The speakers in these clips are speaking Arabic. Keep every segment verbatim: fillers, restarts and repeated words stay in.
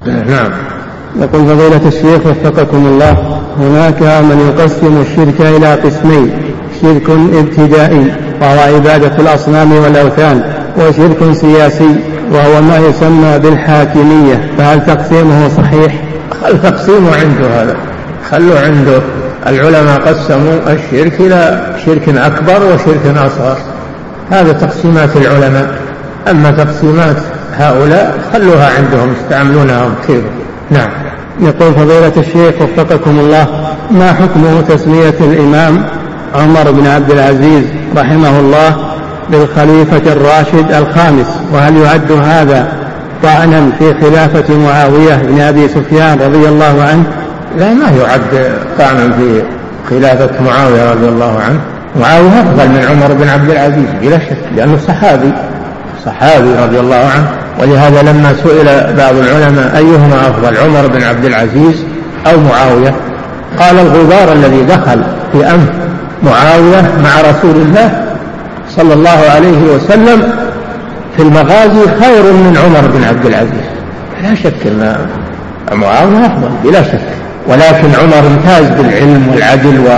نعم. يقول فضيلة الشيخ وفقكم الله، هناك من يقسم الشرك إلى قسمين: شرك ابتدائي وهو عبادة الأصنام والأوثان، وشرك سياسي وهو ما يسمى بالحاكمية، فهل تقسيمه صحيح؟ التقسيم عنده هذا، خلوا عنده. العلماء قسموا الشرك إلى شرك أكبر وشرك أصغر، هذا تقسيمات العلماء. أما تقسيمات هؤلاء خلوها عندهم، يستعملونها كيف. نعم. يقول فضيلة الشيخ وفقكم الله، ما حكم تسمية الإمام عمر بن عبد العزيز رحمه الله بالخليفة الراشد الخامس، وهل يعد هذا طعنا في خلافة معاوية بن أبي سفيان رضي الله عنه؟ لا، ما يعد طعنا في خلافة معاوية رضي الله عنه. معاوية أفضل من عمر بن عبد العزيز بلا شك، لأنه صحابي صحابي رضي الله عنه. ولهذا لما سئل بعض العلماء أيهما أفضل، عمر بن عبد العزيز أو معاوية، قال الغبار الذي دخل في أنف معاوية مع رسول الله صلى الله عليه وسلم في المغازي خير من عمر بن عبد العزيز. لا شك أن معاوية أفضل بلا شك، ولكن عمر امتاز بالعلم والعدل و...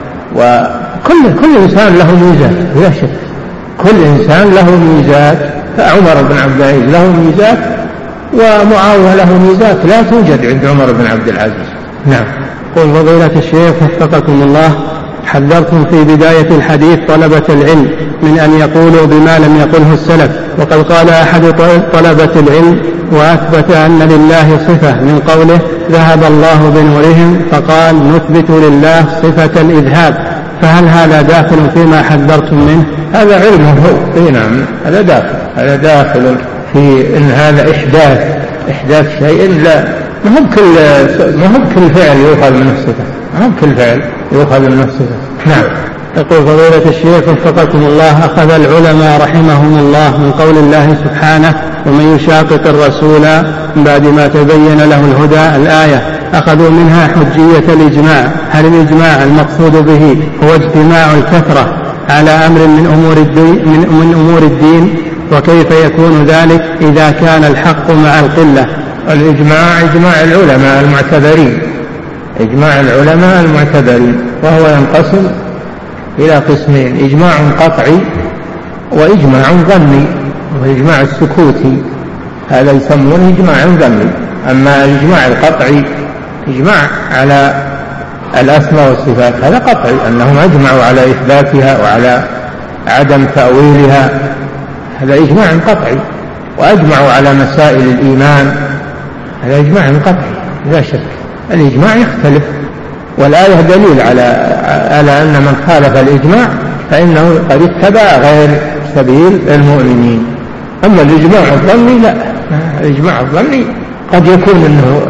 وكل كل إنسان له ميزات بلا شك، كل إنسان له ميزات. فعمر بن عبد العزيز له ميزات ومعاوية له ميزات لا توجد عند عمر بن عبد العزيز. نعم. قل فضيلة الشيخ وفقكم الله، حذرتم في بداية الحديث طلبة العلم من أن يقولوا بما لم يقله السلف، وقد قال أحد طلبة العلم وأثبت أن لله صفة من قوله ذهب الله بنورهم، فقال نثبت لله صفة الإذهاب، فهل هذا داخل فيما حذرتم منه؟ هذا علم هو. نعم، هذا داخل هذا داخل في إن هذا إحداث إحداث شيء. لا، ما هو كل ما هو كل فعل يؤخذ منه صفة، ما هو كل فعل يؤخذ منه صفة. نعم. يقول فضيلة الشيخ وفقكم الله، أخذ العلماء رحمهم الله من قول الله سبحانه ومن يشاقق الرسول من بعد ما تبين له الهدى الآية، أخذوا منها حجية الإجماع. هل الإجماع المقصود به هو اجتماع الكثرة على أمر من أمور الدين, من, من أمور الدين وكيف يكون ذلك إذا كان الحق مع القلة؟ الإجماع إجماع العلماء المعتبرين، إجماع العلماء المعتبرين، وهو ينقسم إلى قسمين: إجماع قطعي وإجماع ظني، وإجماع السكوتي هذا يسمونه إجماع ظني. أما الإجماع القطعي إجماع على الأسماء والصفات، هذا قطعي أنهم أجمعوا على إثباتها وعلى عدم تأويلها، هذا إجماع قطعي. وأجمعوا على مسائل الإيمان، هذا إجماع قطعي لا شك. الإجماع يختلف، والآية دليل على على أن من خالف الإجماع فإنه قد اتبع غير سبيل المؤمنين. أما الإجماع الظني لا، الإجماع الظني قد يكون إنه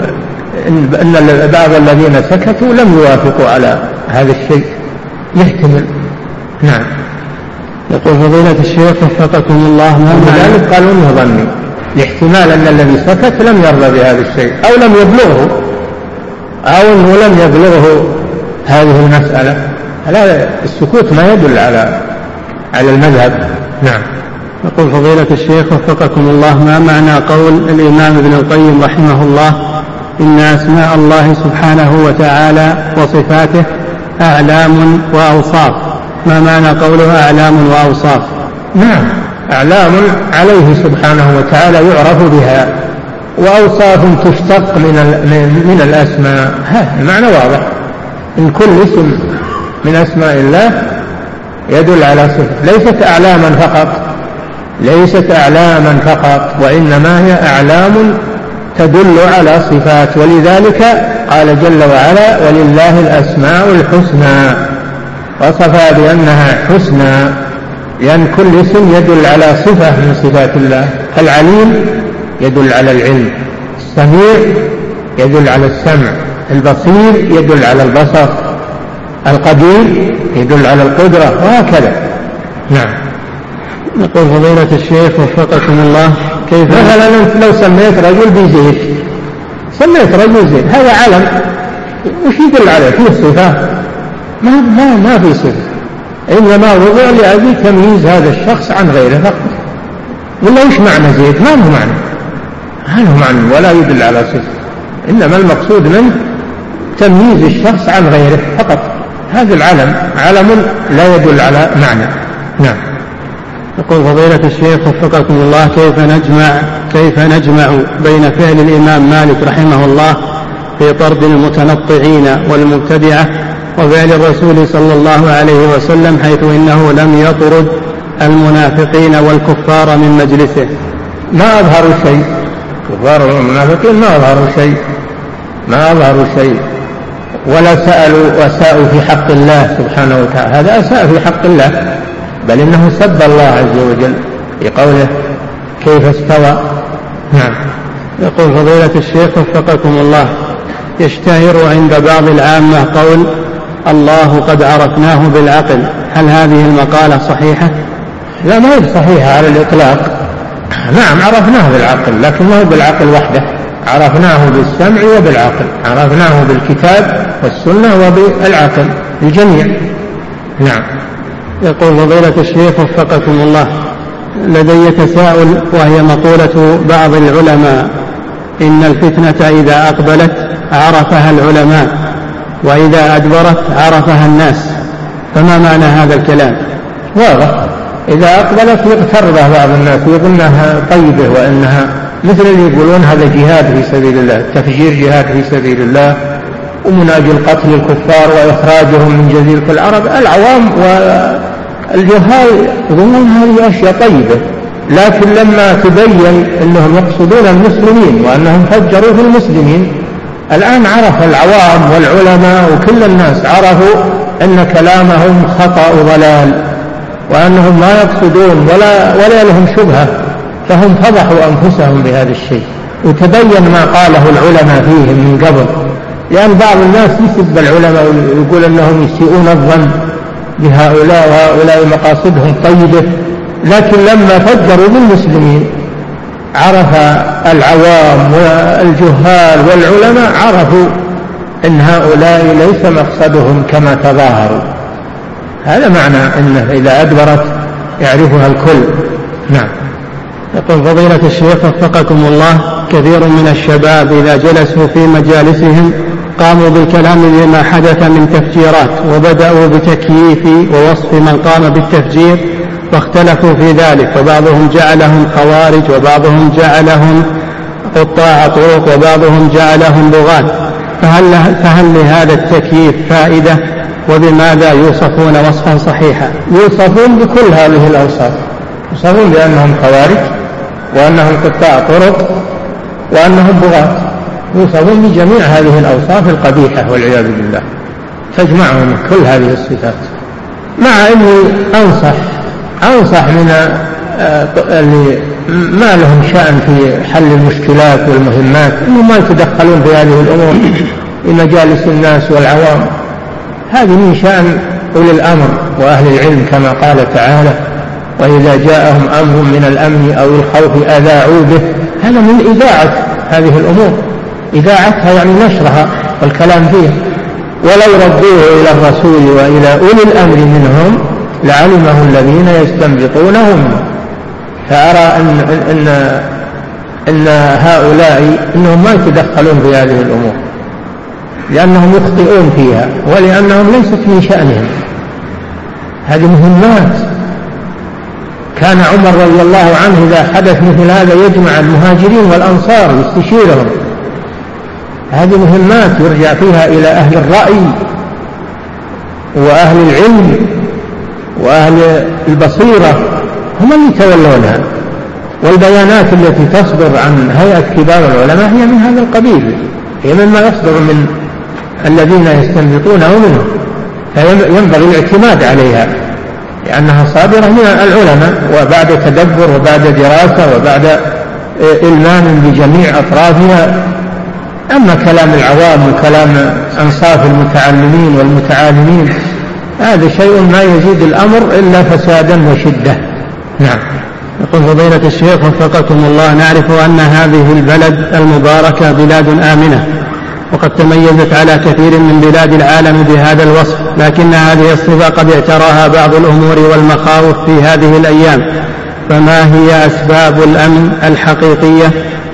أن بعض الذين سكتوا لم يوافقوا على هذا الشيء، يحتمل. نعم. يقول فضيلة الشيخ وفقكم الله، ولذلك قالوا إنه ظني، لاحتمال أن الذي سكت لم يرضى بهذا الشيء أو لم يبلغه أو أنه لم يبلغه هذه المسألة. لا، السكوت ما يدل على على المذهب. نعم. يقول فضيلة الشيخ وفقكم الله، ما معنى قول الإمام ابن القيم رحمه الله إن أسماء الله سبحانه وتعالى وصفاته أعلام وأوصاف؟ ما معنى قوله أعلام وأوصاف؟ نعم، أعلام عليه سبحانه وتعالى يعرف بها، وأوصاف تشتق من من الأسماء، هذا المعنى واضح. إن كل اسم من أسماء الله يدل على صفة، ليست أعلاما فقط ليست أعلاما فقط وإنما هي أعلام تدل على صفات. ولذلك قال جل وعلا ولله الأسماء الحسنى، وصفها بأنها حسنى، لأن كل اسم يدل على صفة من صفات الله. العليم يدل على العلم، السميع يدل على السمع، البصير يدل على البصر، القدير يدل على القدرة، وهكذا. نعم. يقول فضيلة الشيخ وفقكم الله، كيف مثلا لو سميت رجل بزيد، سميت رجل زيد، هذا علم، وش يدل عليه؟ فيه صفة؟ ما ما ما في صفة، إنما وضع لأجل تمييز هذا الشخص عن غيره فقط. ولا وش معنى زيد؟ ما هو معنى هذا معنى ولا يدل على صفة، إنما المقصود منه تمييز الشخص عن غيره فقط. هذا العلم علم لا يدل على معنى. نعم. يقول فضيلة الشيخ وفقكم الله، كيف نجمع كيف نجمع بين فعل الإمام مالك رحمه الله في طرد المتنطعين والمبتدعة وفعل الرسول صلى الله عليه وسلم حيث إنه لم يطرد المنافقين والكفار من مجلسه؟ ما أظهروا شيء، كفار والمنافقين ما أظهروا شيء ما أظهروا شيء ولا سألوا وساءوا في حق الله سبحانه وتعالى. هذا أساء في حق الله، بل إنه سب الله عز وجل في قوله كيف استوى. نعم. يقول فضيلة الشيخ وفقكم الله، يشتهر عند بعض العامة قول الله قد عرفناه بالعقل، هل هذه المقالة صحيحة؟ لا، ما هي صحيحة على الإطلاق. نعم عرفناه بالعقل، لكن ما هو بالعقل وحده، عرفناه بالسمع وبالعقل، عرفناه بالكتاب والسنة وبالعقل الجميع. نعم. يقول فضيلة الشيخ وفقكم الله، لدي تساؤل وهي مقولة بعض العلماء إن الفتنة إذا أقبلت عرفها العلماء وإذا أدبرت عرفها الناس، فما معنى هذا الكلام؟ واضح، إذا أقبلت يغتر بها بعض الناس ويظنها طيبة وأنها مثل اللي يقولون هذا جهاد في سبيل الله، التفجير جهاد في سبيل الله، ومن أجل قتل الكفار وإخراجهم من جزيرة العرب. العوام والجهال يظنون هذه أشياء طيبة، لكن لما تبين أنهم يقصدون المسلمين وأنهم فجروا في المسلمين، الآن عرف العوام والعلماء وكل الناس عرفوا أن كلامهم خطأ وضلال، وأنهم ما يقصدون ولا, ولا لهم شبهة، فهم فضحوا أنفسهم بهذا الشيء، وتبين ما قاله العلماء فيهم من قبل. لأن بعض الناس يسب العلماء ويقول أنهم يسيئون الظن بهؤلاء وهؤلاء مقاصدهم طيبة، لكن لما فجروا بالمسلمين عرف العوام والجهال والعلماء عرفوا أن هؤلاء ليس مقصدهم كما تظاهروا. هذا معنى أنه إذا أدبرت يعرفها الكل. نعم. يقول فضيلة الشيخ وفقكم الله، كثير من الشباب إذا جلسوا في مجالسهم قاموا بالكلام بما حدث من تفجيرات، وبدأوا بتكييف ووصف من قام بالتفجير واختلفوا في ذلك، وبعضهم جعلهم خوارج وبعضهم جعلهم قطاع طرق وبعضهم جعلهم بغاة، فهل, فهل لهذا التكييف فائدة؟ وبماذا يوصفون وصفا صحيحا؟ يوصفون بكل هذه الأوصاف، يوصفون بأنهم خوارج وأنهم قطاع طرق وأنهم بغاة، يوصفون بجميع هذه الأوصاف القبيحة والعياذ بالله، تجمعهم كل هذه الصفات. مع أني أنصح أنصح من اللي ما لهم شأن في حل المشكلات والمهمات أنهم ما يتدخلون في هذه الأمور في مجالس الناس والعوام، هذه من شأن أولي الأمر وأهل العلم، كما قال تعالى وإذا جاءهم أمر من الأمن أو الخوف أذاعوا به. هذا من إذاعة هذه الأمور، إذاعتها يعني نشرها والكلام فيها. ولو ردوه إلى الرسول وإلى أولي الأمر منهم لعلمه الذين يستنبطونه منه. فأرى أن, إن, إن هؤلاء إنهم ما يتدخلون في هذه الأمور لأنهم يخطئون فيها ولأنهم ليست من شأنهم، هذه مهمات. كان عمر رضي الله عنه إذا حدث مثل هذا يجمع المهاجرين والأنصار يستشيرهم، هذه مهمات يرجع فيها إلى أهل الرأي وأهل العلم وأهل البصيرة، هم اللي يتولونها. والبيانات التي تصدر عن هيئة كبار العلماء هي من هذا القبيل، هي مما يصدر من الذين يستنبطونه منه، فينبغي الاعتماد عليها لأنها صادرة من العلماء وبعد تدبر وبعد دراسة وبعد إلمام بجميع أطرافها. أما كلام العوام وكلام أنصاف المتعلمين والمتعالمين هذا شيء ما يزيد الأمر إلا فسادا وشدة. نعم. يقول فضيلة الشيخ وفقكم الله، نعرف أن هذه البلد المباركة بلاد آمنة، وقد تميزت على كثير من بلاد العالم بهذا الوصف، لكن هذه الصفة قد اعتراها بعض الأمور والمخاوف في هذه الأيام، فما هي أسباب الأمن الحقيقية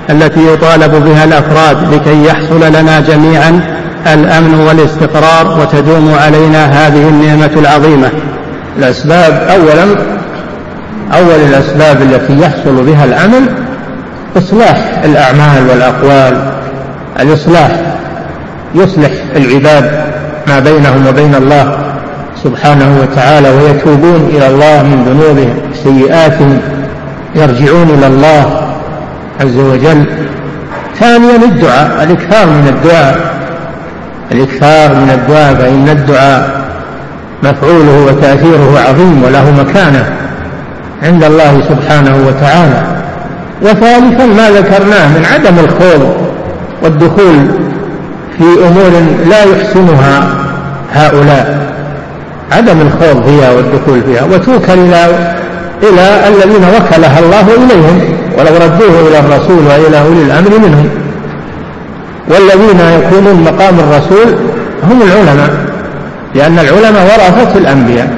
التي يطالب بها الأفراد لكي يحصل لنا جميعا الأمن والاستقرار وتدوم علينا هذه النعمة العظيمة؟ الأسباب، أولا أول الأسباب التي يحصل بها الأمن إصلاح الأعمال والأقوال. الإصلاح يصلح العباد ما بينهم وبين الله سبحانه وتعالى ويتوبون إلى الله من ذنوبهم سيئاتهم، يرجعون إلى الله عز وجل. ثانيا الدعاء، الإكثار من الدعاء، الإكثار من الدعاء، فإن الدعاء مفعوله وتأثيره عظيم وله مكانة عند الله سبحانه وتعالى. وثالثا ما ذكرناه من عدم الخوض والدخول في أمور لا يحسنها هؤلاء، عدم الخوض فيها والدخول فيها، وتوكل إلى إلى الذين وكلها الله إليهم، ولو ردوه إلى الرسول وإلى أولي الأمر منهم. والذين يكونون مقام الرسول هم العلماء، لأن العلماء ورثة الأنبياء،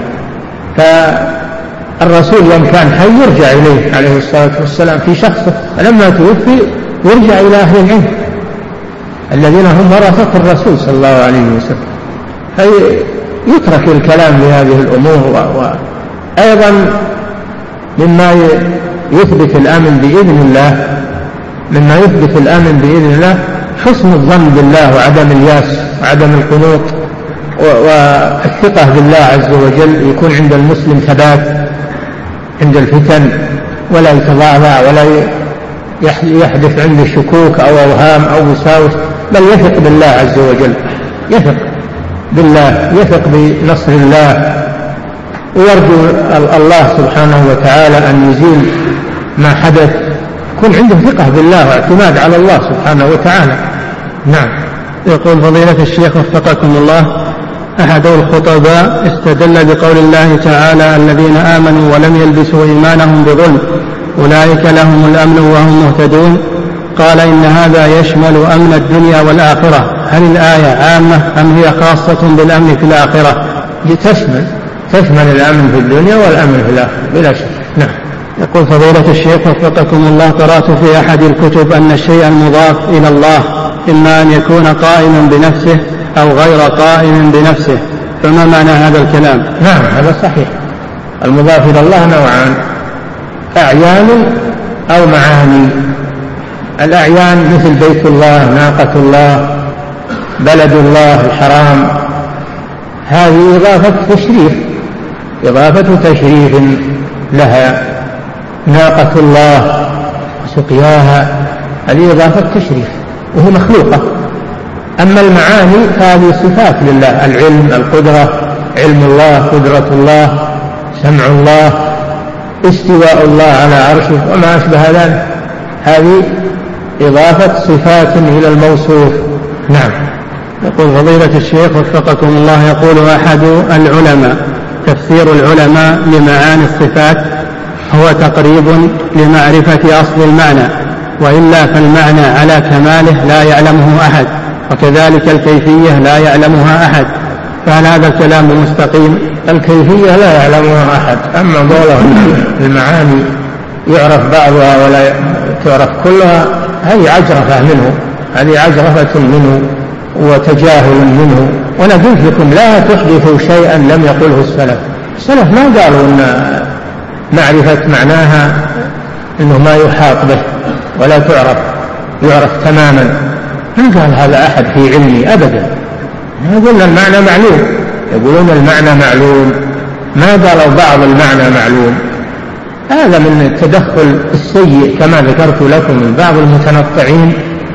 فالرسول يوم كان حي يرجع إليه عليه الصلاة والسلام في شخصه، فلما توفي يرجع إلى أهل العلم الذين هم ورثة الرسول صلى الله عليه وسلم، فيترك الكلام بهذه الأمور. وأيضا مما يثبت الأمن بإذن الله مما يثبت الأمن بإذن الله حسن الظن بالله وعدم الياس وعدم القنوط والثقة بالله عز وجل. يكون عند المسلم ثبات عند الفتن، ولا يتضعضع ولا يحدث عنده شكوك أو أوهام أو وساوس، بل يثق بالله عز وجل، يثق بالله، يثق بنصر الله، ويرجو الله سبحانه وتعالى أن يزيل ما حدث. يكون عنده ثقة بالله واعتماد على الله سبحانه وتعالى. نعم. يقول فضيلة الشيخ وفقكم الله: أحد الخطباء استدل بقول الله تعالى: الذين آمنوا ولم يلبسوا إيمانهم بظلم أولئك لهم الأمن وهم مهتدون. قال: إن هذا يشمل أمن الدنيا والآخرة، هل الآية عامة أم هي خاصة بالأمن في الآخرة؟ تشمل تشمل الأمن في الدنيا والأمن في الآخرة بلا شك. نعم. يقول فضيلة الشيخ وفقكم الله: قرأت في أحد الكتب أن الشيء المضاف إلى الله إما أن يكون قائما بنفسه أو غير قائم بنفسه، فما معنى هذا الكلام؟ نعم هذا صحيح. المضاف إلى الله نوعان: أعيان أو معاني. الأعيان مثل بيت الله، ناقة الله، بلد الله الحرام، هذه إضافة تشريف، إضافة تشريف لها. ناقة الله سقياها، هذه إضافة تشريف وهي مخلوقة. أما المعاني فهذه صفات لله: العلم، القدرة، علم الله، قدرة الله، سمع الله، استواء الله على عرشه وما أشبه ذلك، هذه إضافة صفات إلى الموصوف. نعم. يقول فضيلة الشيخ وفقكم الله: يقول أحد العلماء: تفسير العلماء لمعاني الصفات هو تقريب لمعرفة أصل المعنى، وإلا فالمعنى على كماله لا يعلمه أحد، وكذلك الكيفية لا يعلمها أحد، فهل هذا الكلام مستقيم؟ الكيفية لا يعلمها أحد، أما ظاهر المعاني يعرف بعضها ولا تعرف كلها، هذه عجرفة منه، هذه عجرفة منه وتجاهل منه. ونقول لكم: لا تحدثوا شيئا لم يقله السلف. السلف ما قالوا أن معرفة معناها أنه ما يحاط به ولا تعرف، يعرف تماما، ما قال هذا أحد في علمي أبدا. يقولون المعنى معلوم، يقولون المعنى معلوم، ما قالوا بعض المعنى معلوم. هذا من التدخل السيء كما ذكرت لكم من بعض المتنطعين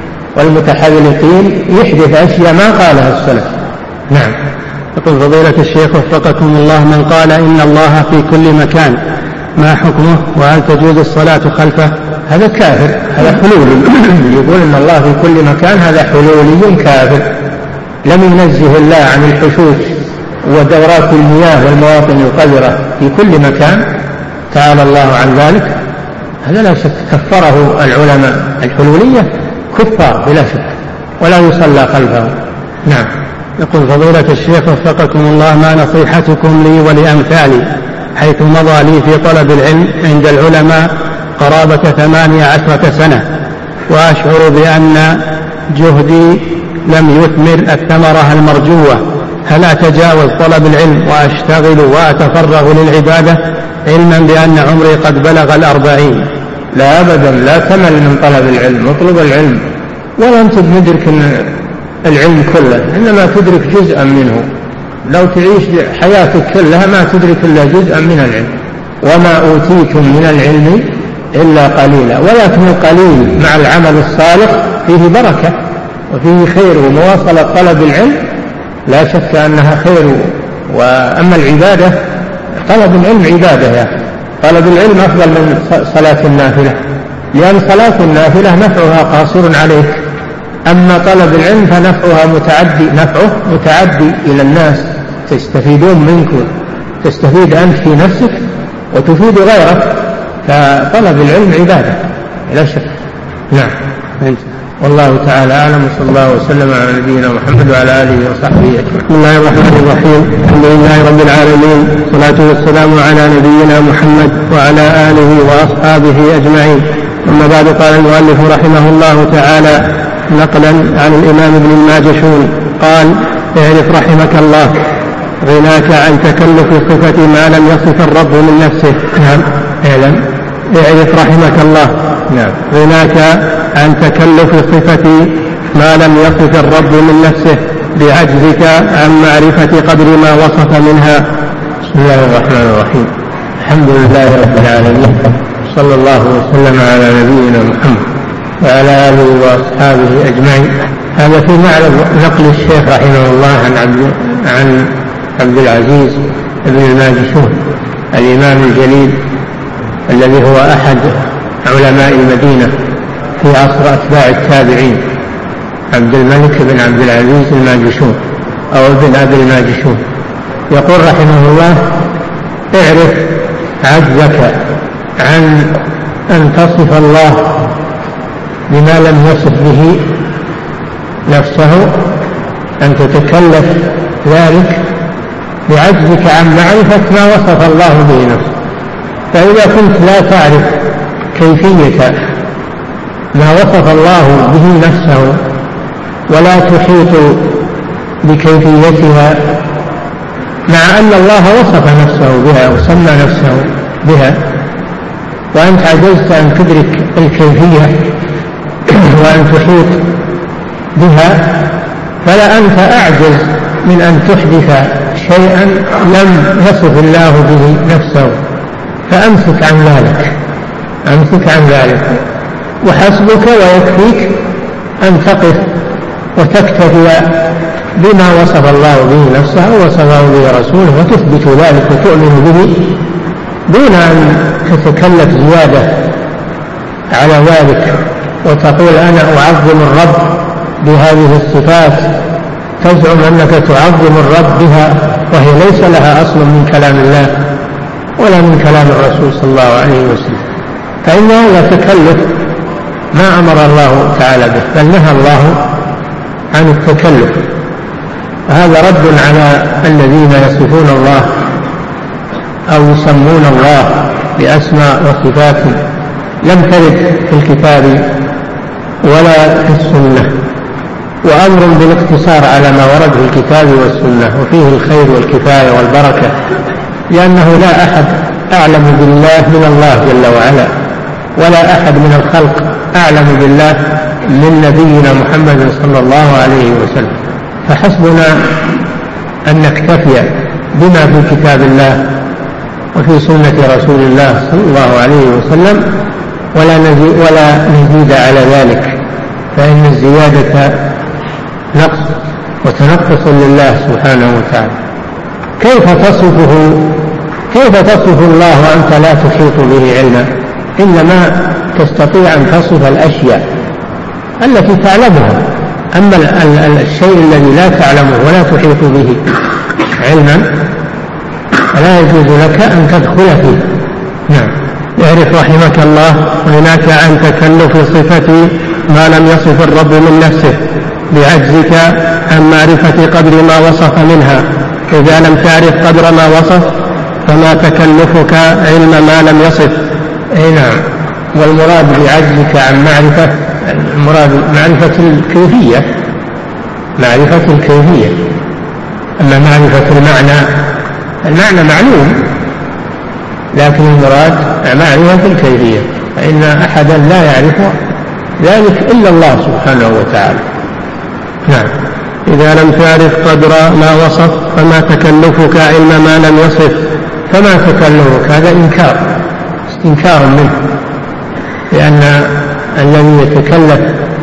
والمتحذلقين، يحدث أشياء ما قالها السلف. نعم. يقول فضيلة الشيخ وفقكم الله: من قال إن الله في كل مكان ما حكمه، وهل تجوز الصلاة خلفه؟ هذا كافر، هذا حلولي. يقول إن الله في كل مكان، هذا حلولي كافر، لم ينزه الله عن الحشوش ودورات المياه والمواطن القذرة في كل مكان، تعالى الله عن ذلك. هذا لا شك كفره العلماء، الحلولية كفار بلا شك، ولا يصلى خلفه. نعم. يقول فضيلة الشيخ وفقكم الله: ما نصيحتكم لي ولأمثالي حيث مضى لي في طلب العلم عند العلماء قرابة ثمانية عشرة سنة، وأشعر بأن جهدي لم يثمر الثمرة المرجوة، هل أتجاوز طلب العلم وأشتغل وأتفرغ للعبادة علما بأن عمري قد بلغ الأربعين؟ لا أبدا، لا تمل من طلب العلم، اطلب العلم ولا أنت تدرك العلم كله، إنما تدرك جزءا منه. لو تعيش حياتك كلها ما تدرك إلا جزءا من العلم. وما أوتيتم من العلم إلا قليلا، ولكن القليل مع العمل الصالح فيه بركة وفيه خير، ومواصلة طلب العلم لا شك أنها خير. وأما العبادة، طلب العلم عبادة يا أخي، طلب العلم أفضل من صلاة النافلة، لأن صلاة النافلة نفعها قاصر عليك، أما طلب العلم فنفعها متعدي، نفعه متعدي إلى الناس، تستفيدون منك، تستفيد أنت في نفسك وتفيد غيرك، فطلب العلم عبادة لا شك. نعم. والله تعالى أعلم، وصلى الله وسلم على نبينا محمد وعلى آله وصحبه أجمعين. بسم الله الرحمن الرحيم، الحمد لله رب العالمين، والصلاة والسلام على نبينا محمد وعلى آله وأصحابه أجمعين. أما بعد، قال المؤلف رحمه الله تعالى نقلا عن الإمام ابن الماجشون قال: اعرف رحمك الله غناك عن تكلف صفة ما لم يصف الرب من نفسه. نعم. اعلم اعرف رحمك الله نعم غناك عن تكلف صفة ما لم يصف الرب من نفسه بعجزك عن معرفة قدر ما وصف منها. بسم الله الرحمن الرحيم، الحمد لله رب العالمين، صلى الله وسلم على نبينا محمد وعلى آله وأصحابه أجمعين. هذا في معنى نقل الشيخ رحمه الله عن عبد, عن عبد العزيز بن الماجشون الإمام الجليل الذي هو أحد علماء المدينة في عصر أتباع التابعين، عبد الملك بن عبد العزيز الماجشون أو ابن أبي الماجشون. يقول رحمه الله: اعرف عجزك عن أن تصف الله بما لم يصف به نفسه، أن تتكلف ذلك بعجزك عن معرفة ما وصف الله به نفسه. فإذا كنت لا تعرف كيفية ما وصف الله به نفسه ولا تحيط بكيفيتها، مع أن الله وصف نفسه بها وسمى نفسه بها، وأنت عجزت أن تدرك الكيفية وأن تحيط بها، فلا أنت أعجز من أن تحدث شيئا لم يصف الله به نفسه. فأمسك عن ذلك، أمسك عن ذلك، وحسبك ويكفيك أن تقف وتكتفي بما وصف الله به نفسه ووصفه به رسوله، وتثبت ذلك وتؤمن به دون أن تتكلف زيادة على ذلك وتقول أنا أعظم الرب بهذه الصفات، تزعم أنك تعظم الرب بها وهي ليس لها أصل من كلام الله ولا من كلام الرسول صلى الله عليه وسلم، فإن هذا تكلف ما أمر الله تعالى به، بل نهى الله عن التكلف. هذا رد على الذين يصفون الله أو يسمون الله بأسماء وصفات لم ترد في الكتاب ولا في السنة، وأمر بالاقتصار على ما ورد في الكتاب والسنة، وفيه الخير والكفاية والبركة، لأنه لا أحد أعلم بالله من الله جل وعلا، ولا أحد من الخلق أعلم بالله من نبينا محمد صلى الله عليه وسلم. فحسبنا أن نكتفي بما في كتاب الله وفي سنة رسول الله صلى الله عليه وسلم، ولا نزيد, ولا نزيد على ذلك، فإن الزيادة نقص وتنقص لله سبحانه وتعالى. كيف تصفه كيف تصف الله وأنت لا تحيط به علما؟ إنما تستطيع أن تصف الأشياء التي تعلمها، أما الشيء الذي لا تعلمه ولا تحيط به علما فلا يجوز لك أن تدخل فيه. نعم. اعرف رحمك الله غناك عن تكلف صفة ما لم يصف الرب من نفسه بعجزك عن معرفة قدر ما وصف منها. إذا لم تعرف قدر ما وصف فما تكلفك علم ما لم يصف. أي نعم. والمراد بعجزك عن معرفة المراد معرفة الكيفية، معرفة الكيفية. أما معرفة المعنى، المعنى معلوم، لكن المراد معرفة الكيفية، فإن أحدا لا يعرف ذلك إلا الله سبحانه وتعالى. نعم. إذا لم تعرف قدر ما وصف فما تكلفك علم ما لم يصف. فما تكلفك، هذا إنكار، استنكار منه، لأن الذي يتكلف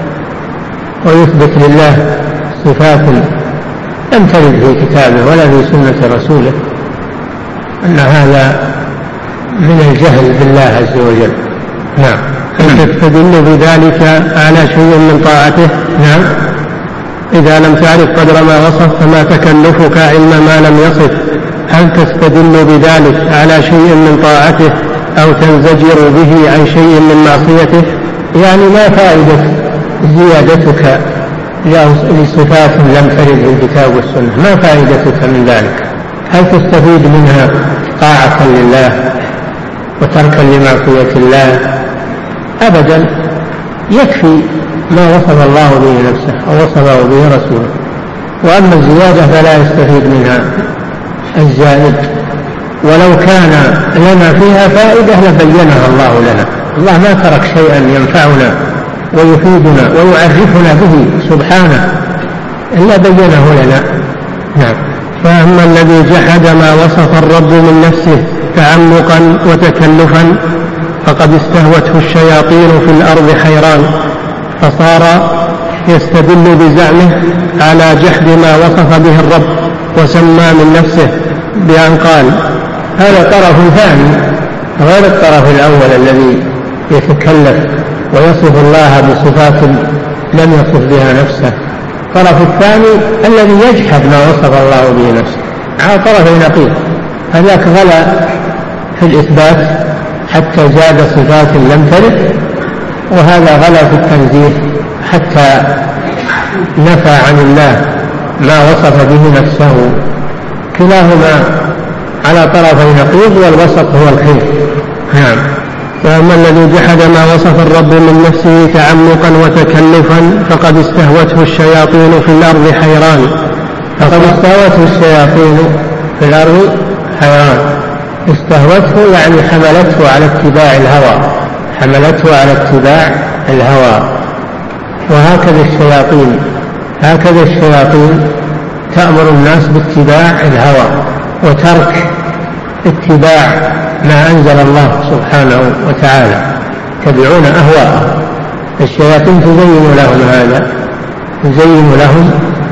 ويثبت لله صفات لم ترد في كتابه ولا في سنة رسوله، أن هذا من الجهل بالله عز وجل. نعم. هل تستدل بذلك على شيء من طاعته؟ نعم. إذا لم تعرف قدر ما وصف فما تكلفك علم ما لم يصف، هل تستدل بذلك على شيء من طاعته أو تنزجر به عن شيء من معصيته؟ يعني ما فائدة زيادتك لصفات لم ترد في الكتاب والسنة؟ ما فائدتك من ذلك؟ هل تستفيد منها طاعة لله وتركا لمعصية الله؟ أبدا، يكفي ما وصف الله به نفسه أو وصفه به رسوله، وأما الزيادة فلا يستفيد منها الزائد، ولو كان لنا فيها فائدة لبينها الله لنا. الله ما ترك شيئا ينفعنا ويفيدنا ويعرفنا به سبحانه إلا بينه لنا. نعم. فأما الذي جحد ما وصف الرب من نفسه تعمقا وتكلفا فقد استهوته الشياطين في الأرض حيران، فصار يستدل بزعمه على جحد ما وصف به الرب وسمى من نفسه بأن قال. هذا طرف ثاني غير الطرف الأول الذي يتكلف ويصف الله بصفات لم يصف بها نفسه. الطرف الثاني الذي يجحد ما وصف الله به نفسه، على طرف نقيض. هذاك غلا في الإثبات حتى زاد صفات لم ترد، وهذا غلا في التنزيه حتى نفى عن الله ما وصف به نفسه. كلاهما على طرفي نقيض، والوسط هو الخير. نعم. وأما الذي جحد ما وصف الرب من نفسه تعمقا وتكلفا فقد استهوته الشياطين في الأرض حيران. فقد استهوته الشياطين في الأرض حيران. استهوته يعني حملته على اتباع الهوى، حملته على اتباع الهوى. وهكذا الشياطين، هكذا الشياطين تأمر الناس باتباع الهوى وترك اتباع ما أنزل الله سبحانه وتعالى، يتبعون أهواءهم. الشياطين تزين لهم هذا، تزين لهم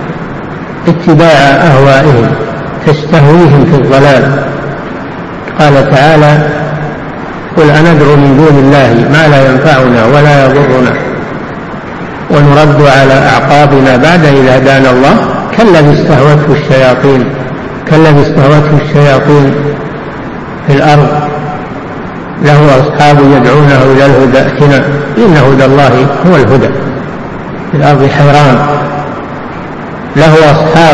اتباع أهوائهم، تستهويهم في الضلال. قال تعالى: قل أندعو من دون الله ما لا ينفعنا ولا يضرنا ونرد على أعقابنا بعد إذ هدانا الله كالذي استهوته الشياطين كالذي استهوته الشياطين في الأرض له أصحاب يدعونه إلى الهدى ائتنا إن هدى الله هو الهدى. في الأرض حيران، له أصحاب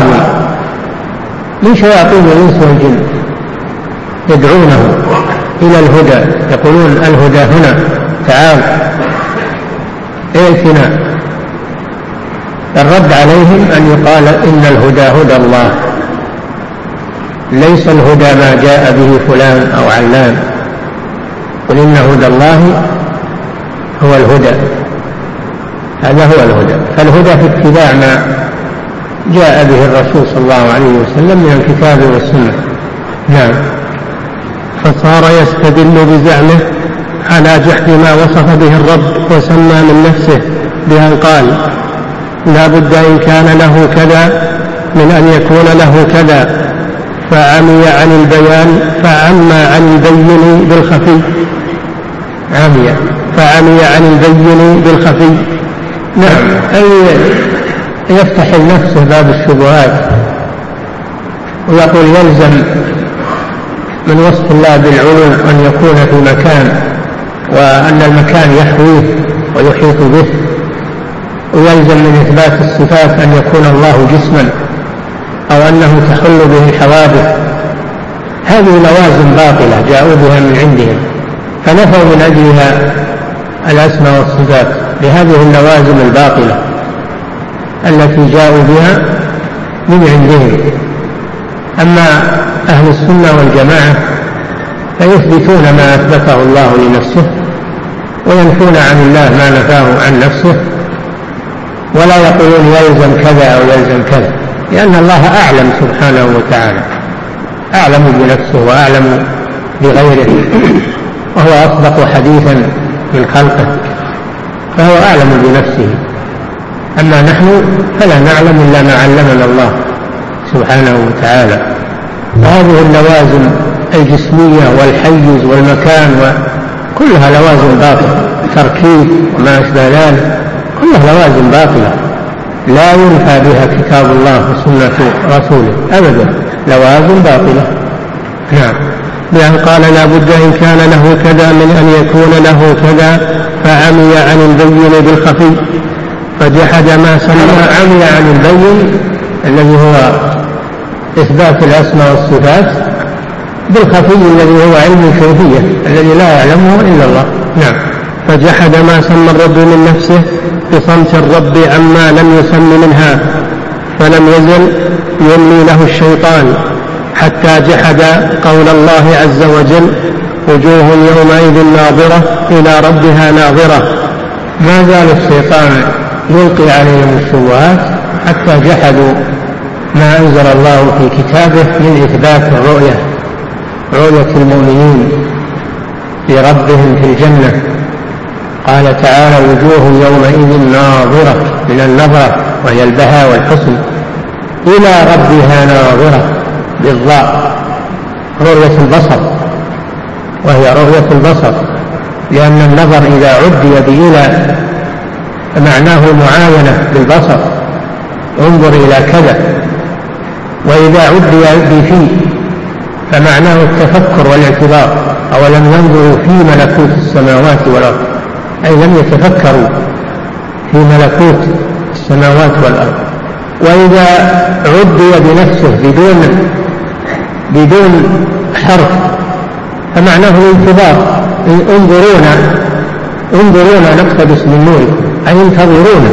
من شياطين الإنس والجن يدعونه إلى الهدى، يقولون الهدى هنا، تعال ائتنا. الرد عليهم أن يقال إن الهدى هدى الله، ليس الهدى ما جاء به فلان أو علان. قل إن هدى الله هو الهدى، هذا هو الهدى. فالهدى في اتباع ما جاء به الرسول صلى الله عليه وسلم من الكتاب والسنة. نعم. فصار يستدل بزعمه على جحد ما وصف به الرب وسمى من نفسه بأن قال: لا بد إن كان له كذا من أن يكون له كذا، فعمي عن البيان فعمى عن البين بالخفي عمي فعمي عن البين بالخفي. نعم. أي يفتح لنفسه باب الشبهات ويقول يلزم من وصف الله بالعلو أن يكون في مكان وأن المكان يحويه ويحيط به، ويلزم من إثبات الصفات أن يكون الله جسما أو أنه تحل به الحوادث. هذه لوازم باطلة جاءوا بها من عندهم، فنفوا من أجلها الأسماء والصفات بهذه اللوازم الباطلة التي جاءوا بها من عندهم. أما أهل السنة والجماعة فيثبتون ما أثبته الله لنفسه وينفون عن الله ما نفاه عن نفسه، ولا يقولون يلزم كذا أو يلزم كذا، لأن الله أعلم سبحانه وتعالى، أعلم بنفسه وأعلم بغيره، وهو أصدق حديثا من خلقه، فهو أعلم بنفسه. أما نحن فلا نعلم إلا ما علمنا الله سبحانه وتعالى. وهذه اللوازم الجسمية والحيز والمكان وكلها لوازم باطلة، تركيب وما أشبه ذلك كلها لوازم باطلة لا ينفى بها كتاب الله وسنة رسوله أبدا، لوازم باطلة. نعم. بأن قال لا بد إن كان له كذا من أن يكون له كذا، فعمي عن البين بالخفي فجحد ما سمى. عمي عن البين الذي هو إثبات الأسماء والصفات بالخفي الذي هو علم الكيفية الذي لا يعلمه إلا الله. نعم. فجحد ما سمى الرب من نفسه بصمت الرب عما لم يسم منها، فلم يزل يملي له الشيطان حتى جحد قول الله عز وجل وجوه يومئذ ناظرة إلى ربها ناظرة. ما زال الشيطان يلقي عليهم الشبهات حتى جحدوا ما أنزل الله في كتابه من إثبات الرؤية، رؤية المؤمنين لربهم في الجنة. قال تعالى وجوه يومئذ ناظرة من النظرة وهي البهاء والحسن إلى ربها ناظرة بالضاء، رؤية البصر، وهي رؤية البصر، لأن النظر إذا عدي بإلى معناه معاينة بالبصر، انظر إلى كذا، وإذا عدي بفي فمعناه التفكر والاعتبار. أولم ينظروا في ملكوت السماوات والأرض، أي لم يتفكروا في ملكوت السماوات والأرض. وإذا عدي بنفسه بدون بدون حرف فمعناه الانتظار، انظرونا انظرونا نقتبس من نوركم، أي انتظرونا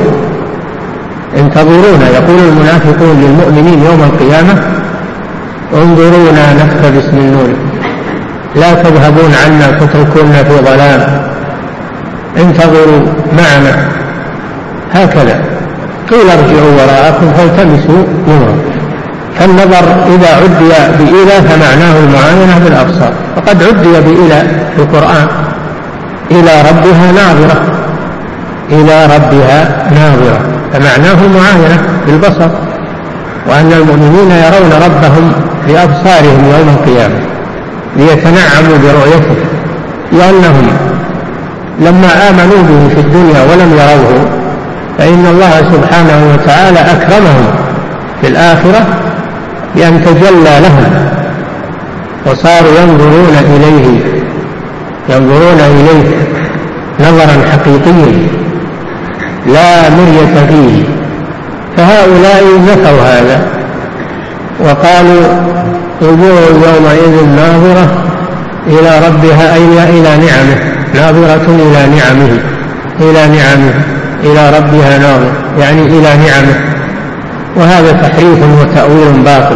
انتظرونا. يقول المنافقون للمؤمنين يوم القيامة انظرونا نقتبس من نوركم، لا تذهبون عنا تتركونا في ضلال، انتظروا معنا. هكذا قيل ارجعوا وراءكم فالتمسوا نورا. فالنظر إذا عدي بإلى فمعناه المعاينة بالأبصار، وقد عدي بإلى في القرآن إلى ربها ناظرة، إلى ربها ناظرة، فمعناه المعاينة بالبصر، وأن المؤمنين يرون ربهم بأبصارهم يوم القيامة ليتنعموا برؤيته، لأنهم لما آمنوا به في الدنيا ولم يروه فإن الله سبحانه وتعالى أكرمهم في الآخرة بأن تجلى لهم وصاروا ينظرون إليه ينظرون إليه نظرا حقيقيا لا مرية فيه. فهؤلاء نفوا هذا وقالوا وجوه يومئذ ناظرة إلى ربها، أي إلى نعمه، ناظرة إلى نعمه إلى نعمه إلى ربها ناظر، يعني إلى نعمه. وهذا تحريف وتأويل باطل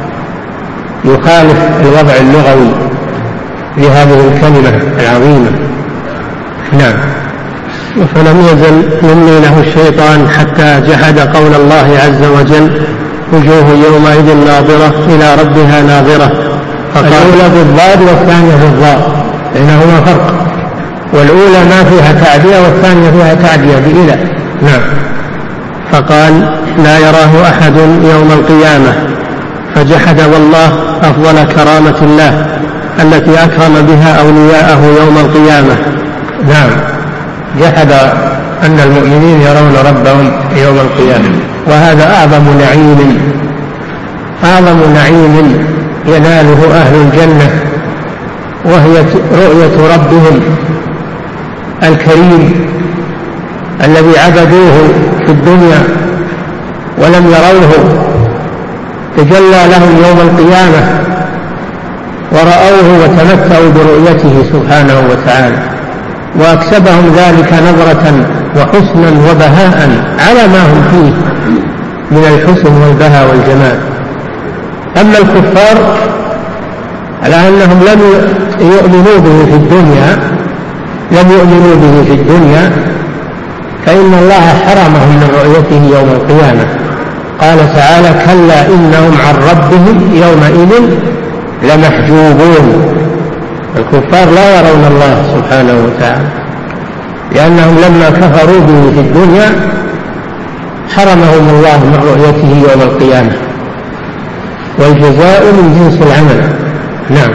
يخالف الوضع اللغوي لهذه الكلمة العظيمة. نعم. فلم يزل يملي له الشيطان حتى جحد قول الله عز وجل وجوه يومئذ ناظرة إلى ربها ناظرة. الأولى بالضاد والثانية بالضاء بينهما فرق، والأولى ما فيها تعدية والثانية فيها تعدية بإلى. نعم. فقال لا يراه أحد يوم القيامة، فجحد والله أفضل كرامة الله التي أكرم بها أولياءه يوم القيامة. نعم. جحد أن المؤمنين يرون ربهم يوم القيامة، وهذا أعظم نعيم أعظم نعيم يناله أهل الجنة، وهي رؤية ربهم الكريم الذي عبدوه في الدنيا ولم يروه، تجلى لهم يوم القيامة ورأوه وتمتعوا برؤيته سبحانه وتعالى. وأكسبهم ذلك نظرة وحسنا وبهاء على ما هم فيه من الحسن والبهاء والجمال. أما الكفار على أنهم لم يؤمنوا به في الدنيا لم يؤمنوا به في الدنيا فإن الله حرمهم من رؤيته يوم القيامة. قال تعالى: كلا إنهم عن ربهم يومئذ لمحجوبون. الكفار لا يرون الله سبحانه وتعالى لأنهم لما كفروا به في الدنيا حرمهم الله من رؤيته يوم القيامة، والجزاء من جنس العمل. نعم.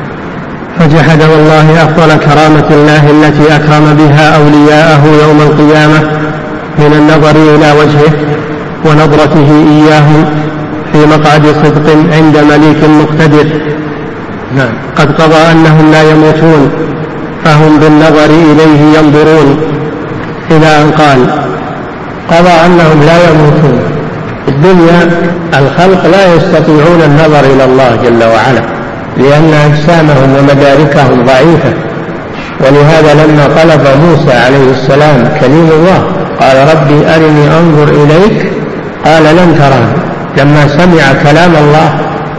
فجحد والله أفضل كرامة الله التي أكرم بها أولياءه يوم القيامة من النظر إلى وجهه ونظرته إياهم في مقعد صدق عند مليك مقتدر. نعم. قد قضى أنهم لا يموتون فهم بالنظر إليه ينظرون، إلى أن قال: قضى أنهم لا يموتون. الدنيا الخلق لا يستطيعون النظر إلى الله جل وعلا لأن أجسامهم ومداركهم ضعيفة، ولهذا لما طلب موسى عليه السلام كليم الله قال: ربي أرني أنظر إليك، قال: لن تراني. لما سمع كلام الله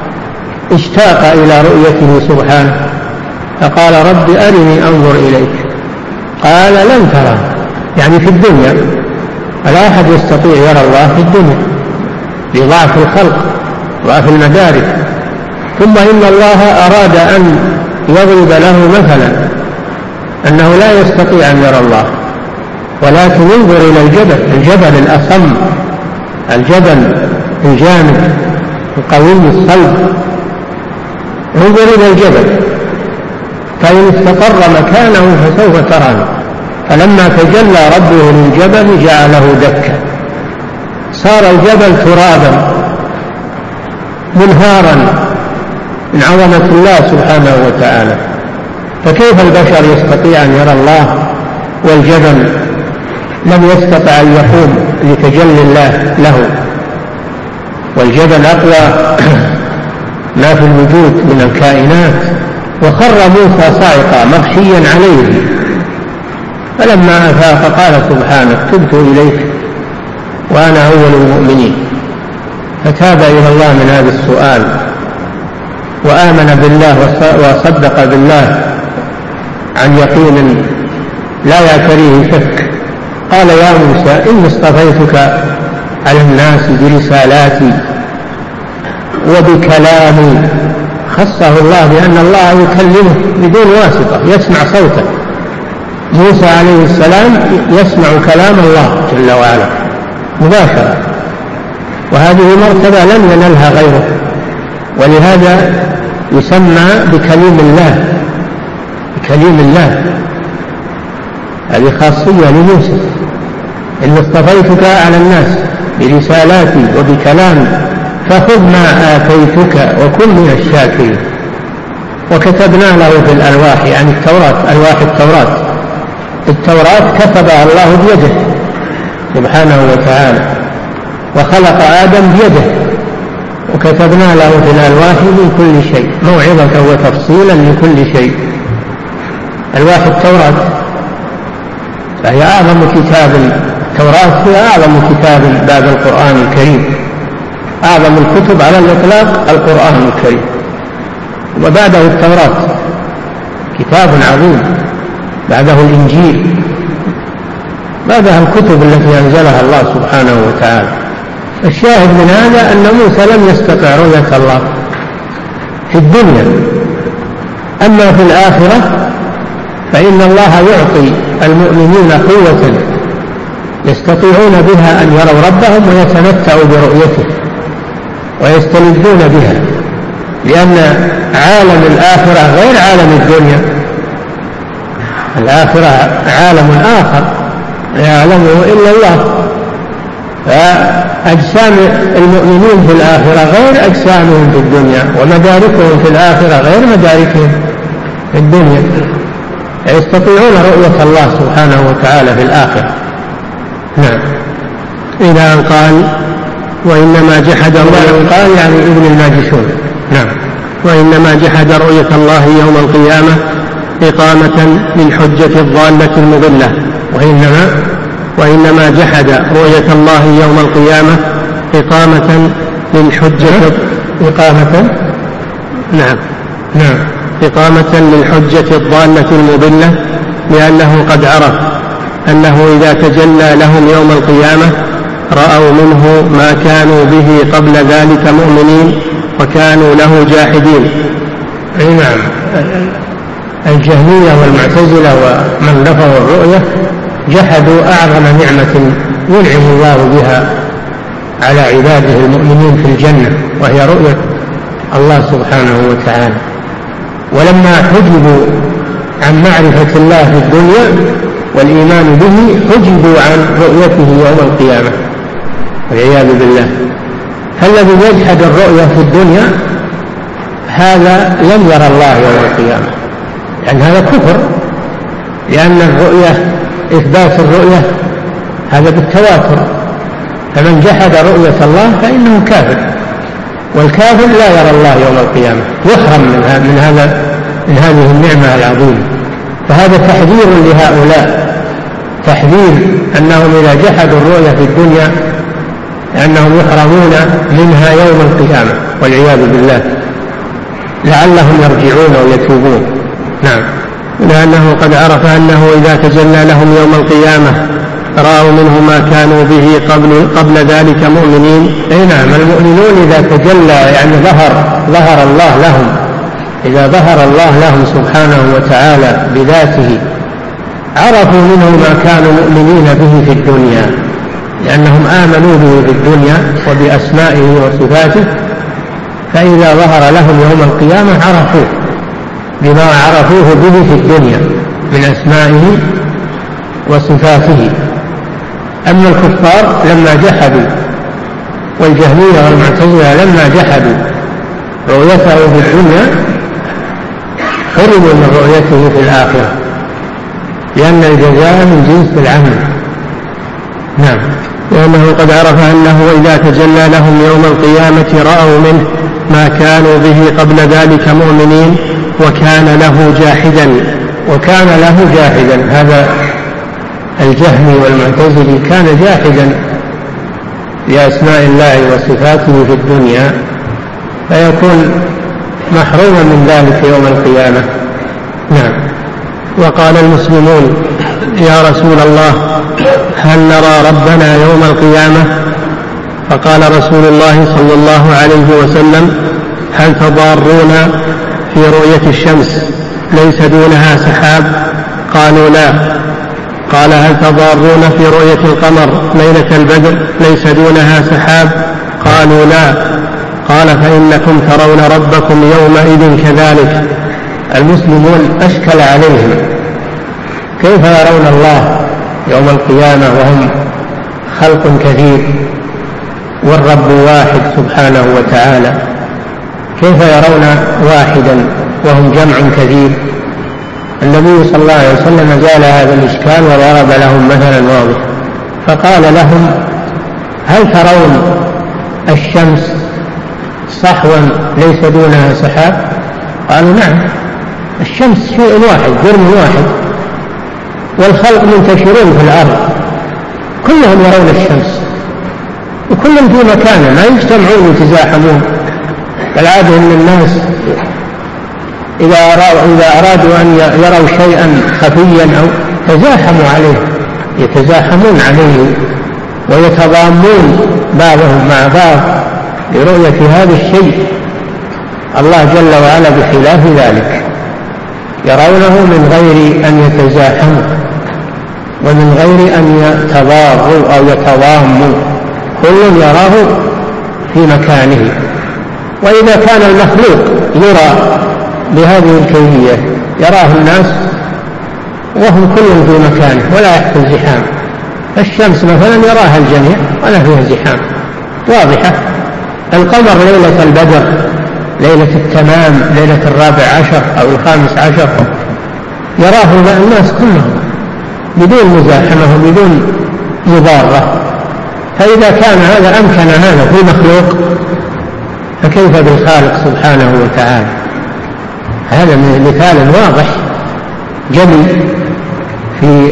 اشتاق إلى رؤيته سبحانه فقال: ربي أرني أنظر إليك، قال: لن تراني. يعني في الدنيا لا أحد يستطيع يرى الله في الدنيا لضعف الخلق ضعف المدارك. ثم إن الله أراد أن يضرب له مثلا أنه لا يستطيع أن يرى الله، ولكن ينظر إلى الجبل الجبل الأصم، الجبل الجامد القوي الصلب، انظر إلى الجبل فإن استقر مكانه فسوف تراني. فلما تجلى ربه للجبل جعله دكا، صار الجبل ترابا منهارا من عظمة الله سبحانه وتعالى. فكيف البشر يستطيع أن يرى الله والجبل لم يستطع أن يقوم لتجلي الله له؟ والجبل أقوى ما في الوجود من الكائنات. وخر موسى صاعقا مغشيا عليه، فلما أفاق قال: سبحانك تبت إليك وأنا أول المؤمنين. فتاب إلى الله من هذا السؤال وآمن بالله وصدق بالله عن يقين لا يعتريه شك. قال: يا موسى إني اصطفيتك على الناس برسالاتي وبكلامي. خصه الله بأن الله يكلمه بدون واسطة، يسمع صوته. موسى عليه السلام يسمع كلام الله جل وعلا مباشرة، وهذه مرتبة لم ينلها غيره، ولهذا يسمى بكليم الله. بكليم الله هذه خاصية لموسى: إن اصطفيتك على الناس برسالاتي وبكلامي فخذ ما آتيتك وكن من الشاكرين. وكتبنا له في الألواح، يعني التوراة، ألواح التوراة. التوراة كتبها الله بيده سبحانه وتعالى، وخلق آدم بيده، وكتبنا له في الألواح من كل شيء موعظة وتفصيلا لكل شيء. ألواح التوراة فهي أعظم كتاب. التوراة هي أعظم كتاب بعد القرآن الكريم، أعظم الكتب على الإطلاق القرآن الكريم، وبعده التوراة كتاب عظيم، بعده الإنجيل، بعدها الكتب التي أنزلها الله سبحانه وتعالى. الشاهد من هذا أن موسى لم يستطع رؤية الله في الدنيا. أما في الآخرة فإن الله يعطي المؤمنين قوة يستطيعون بها أن يروا ربهم ويتمتعوا برؤيته ويستلذون بها، لأن عالم الآخرة غير عالم الدنيا. الآخرة عالم آخر لا يعلمه إلا الله. فأجسام المؤمنين في الآخرة غير أجسامهم في الدنيا، ومداركهم في الآخرة غير مداركهم في الدنيا. يستطيعون رؤية الله سبحانه وتعالى في الآخرة. نعم. إلى أن قال: وإنما جحد الله، قال يعني ابن الماجشون. نعم. وإنما جحد رؤية الله يوم القيامة إقامة للحجة الضالة المضلة. وإنما وإنما جحد رؤية الله يوم القيامة إقامة للحجة إقامة نعم نعم إقامة للحجة الضالة المضلة، لأنه قد عرف أنه إذا تجلى لهم يوم القيامة رأوا منه ما كانوا به قبل ذلك مؤمنين وكانوا له جاحدين. أي نعم، الجهمية والمعتزلة ومن لفظوا الرؤية جحدوا أعظم نعمة ينعم الله بها على عباده المؤمنين في الجنة، وهي رؤية الله سبحانه وتعالى. ولما حجبوا عن معرفة الله في الدنيا والإيمان به حجبوا عن رؤيته يوم القيامة والعياذ بالله. فالذي يجحد الرؤية في الدنيا هذا لم يرى الله يوم القيامة، لأن هذا كفر، لأن الرؤية إثبات الرؤية هذا بالتواتر، فمن جحد رؤية الله فإنه كافر، والكافر لا يرى الله يوم القيامة، يحرم من هذا من هذه النعمة العظيمة. فهذا تحذير لهؤلاء، تحذير أنهم إذا جحدوا الرؤية في الدنيا أنهم يحرمون منها يوم القيامة والعياذ بالله، لعلهم يرجعون ويتوبون. نعم، لأنه قد عرف أنه إذا تجلى لهم يوم القيامة رأوا منه ما كانوا به قبل, قبل ذلك مؤمنين. أي نعم، المؤمنون إذا تجلى يعني ظهر ظهر الله لهم، إذا ظهر الله لهم سبحانه وتعالى بذاته عرفوا منه ما كانوا مؤمنين به في الدنيا، لأنهم آمنوا به في الدنيا وبأسمائه وصفاته، فإذا ظهر لهم يوم القيامة عرفوه بما عرفوه به في الدنيا من أسمائه وصفاته. أما الكفار لما جحدوا، والجهمية والمعتزلة لما جحدوا رؤيته في الدنيا حرموا من رؤيته في الآخرة، لأن الجزاء من جنس العمل. نعم، لأنه قد عرف أنه إذا تجلى لهم يوم القيامة رأوا منه ما كانوا به قبل ذلك مؤمنين وكان له جاحدا. وكان له جاحدا، هذا الجهمي والمعتزلي كان جاحدا لأسماء الله وصفاته في الدنيا، فيكون محروما من ذلك يوم القيامة. نعم. وقال المسلمون يا رسول الله هل نرى ربنا يوم القيامة؟ فقال رسول الله صلى الله عليه وسلم هل تضارون في رؤية الشمس ليس دونها سحاب؟ قالوا لا. قال هل تضارون في رؤية القمر ليلة البدر ليس دونها سحاب؟ قالوا لا. قال فإنكم ترون ربكم يومئذ كذلك. المسلمون أشكل عليهم كيف يرون الله يوم القيامة وهم خلق كثير والرب واحد سبحانه وتعالى، كيف يرون واحدا وهم جمع كثير؟ النبي صلى الله عليه وسلم جعل هذا الإشكال وضرب لهم مثلا واضح، فقال لهم هل ترون الشمس صحوا ليس دونها سحاب؟ قالوا نعم، الشمس شيء واحد، جرم واحد، والخلق منتشرون في الأرض كلهم يرون الشمس وكلهم في مكانه، ما يجتمعون ويتزاحمون. العادة أن الناس إذا أرادوا أن يروا شيئا خفيا أو تزاحموا عليه، يتزاحمون عليه ويتضامون بعضهم مع بعض لرؤية هذا الشيء. الله جل وعلا بخلاف ذلك، يرونه من غير أن يتزاحموا ومن غير أن يتضاروا أو يتضاموا، كل يراه في مكانه. وإذا كان المخلوق يرى بهذه الكيفية يراه الناس وهم كلهم في مكانه ولا يحصل زحام. الشمس مثلا يراها الجميع ولا فيها زحام واضحة. القمر ليلة البدر، ليلة التمام، ليلة الرابع عشر أو الخامس عشر، يراه الناس كلهم بدون مزاحمة وبدون مضارة. فإذا كان هذا أمكن هذا في مخلوق فكيف بالخالق سبحانه وتعالى؟ هذا مثال واضح جلي في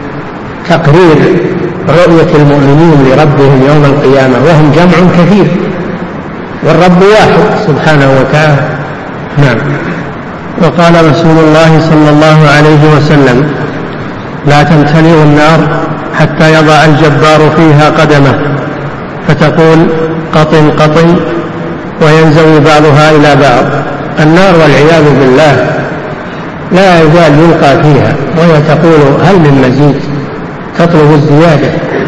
تقرير رؤية المؤمنين لربهم يوم القيامة، وهم جمع كثير والرب واحد سبحانه وتعالى. نعم. وقال رسول الله صلى الله عليه وسلم: لا تمتلئ النار حتى يضع الجبار فيها قدمه فتقول قطن قطن وينزوي بعضها إلى بعض. النار والعياذ بالله لا يزال يلقى فيها وهي تقول هل من مزيد، تطلب الزيادة،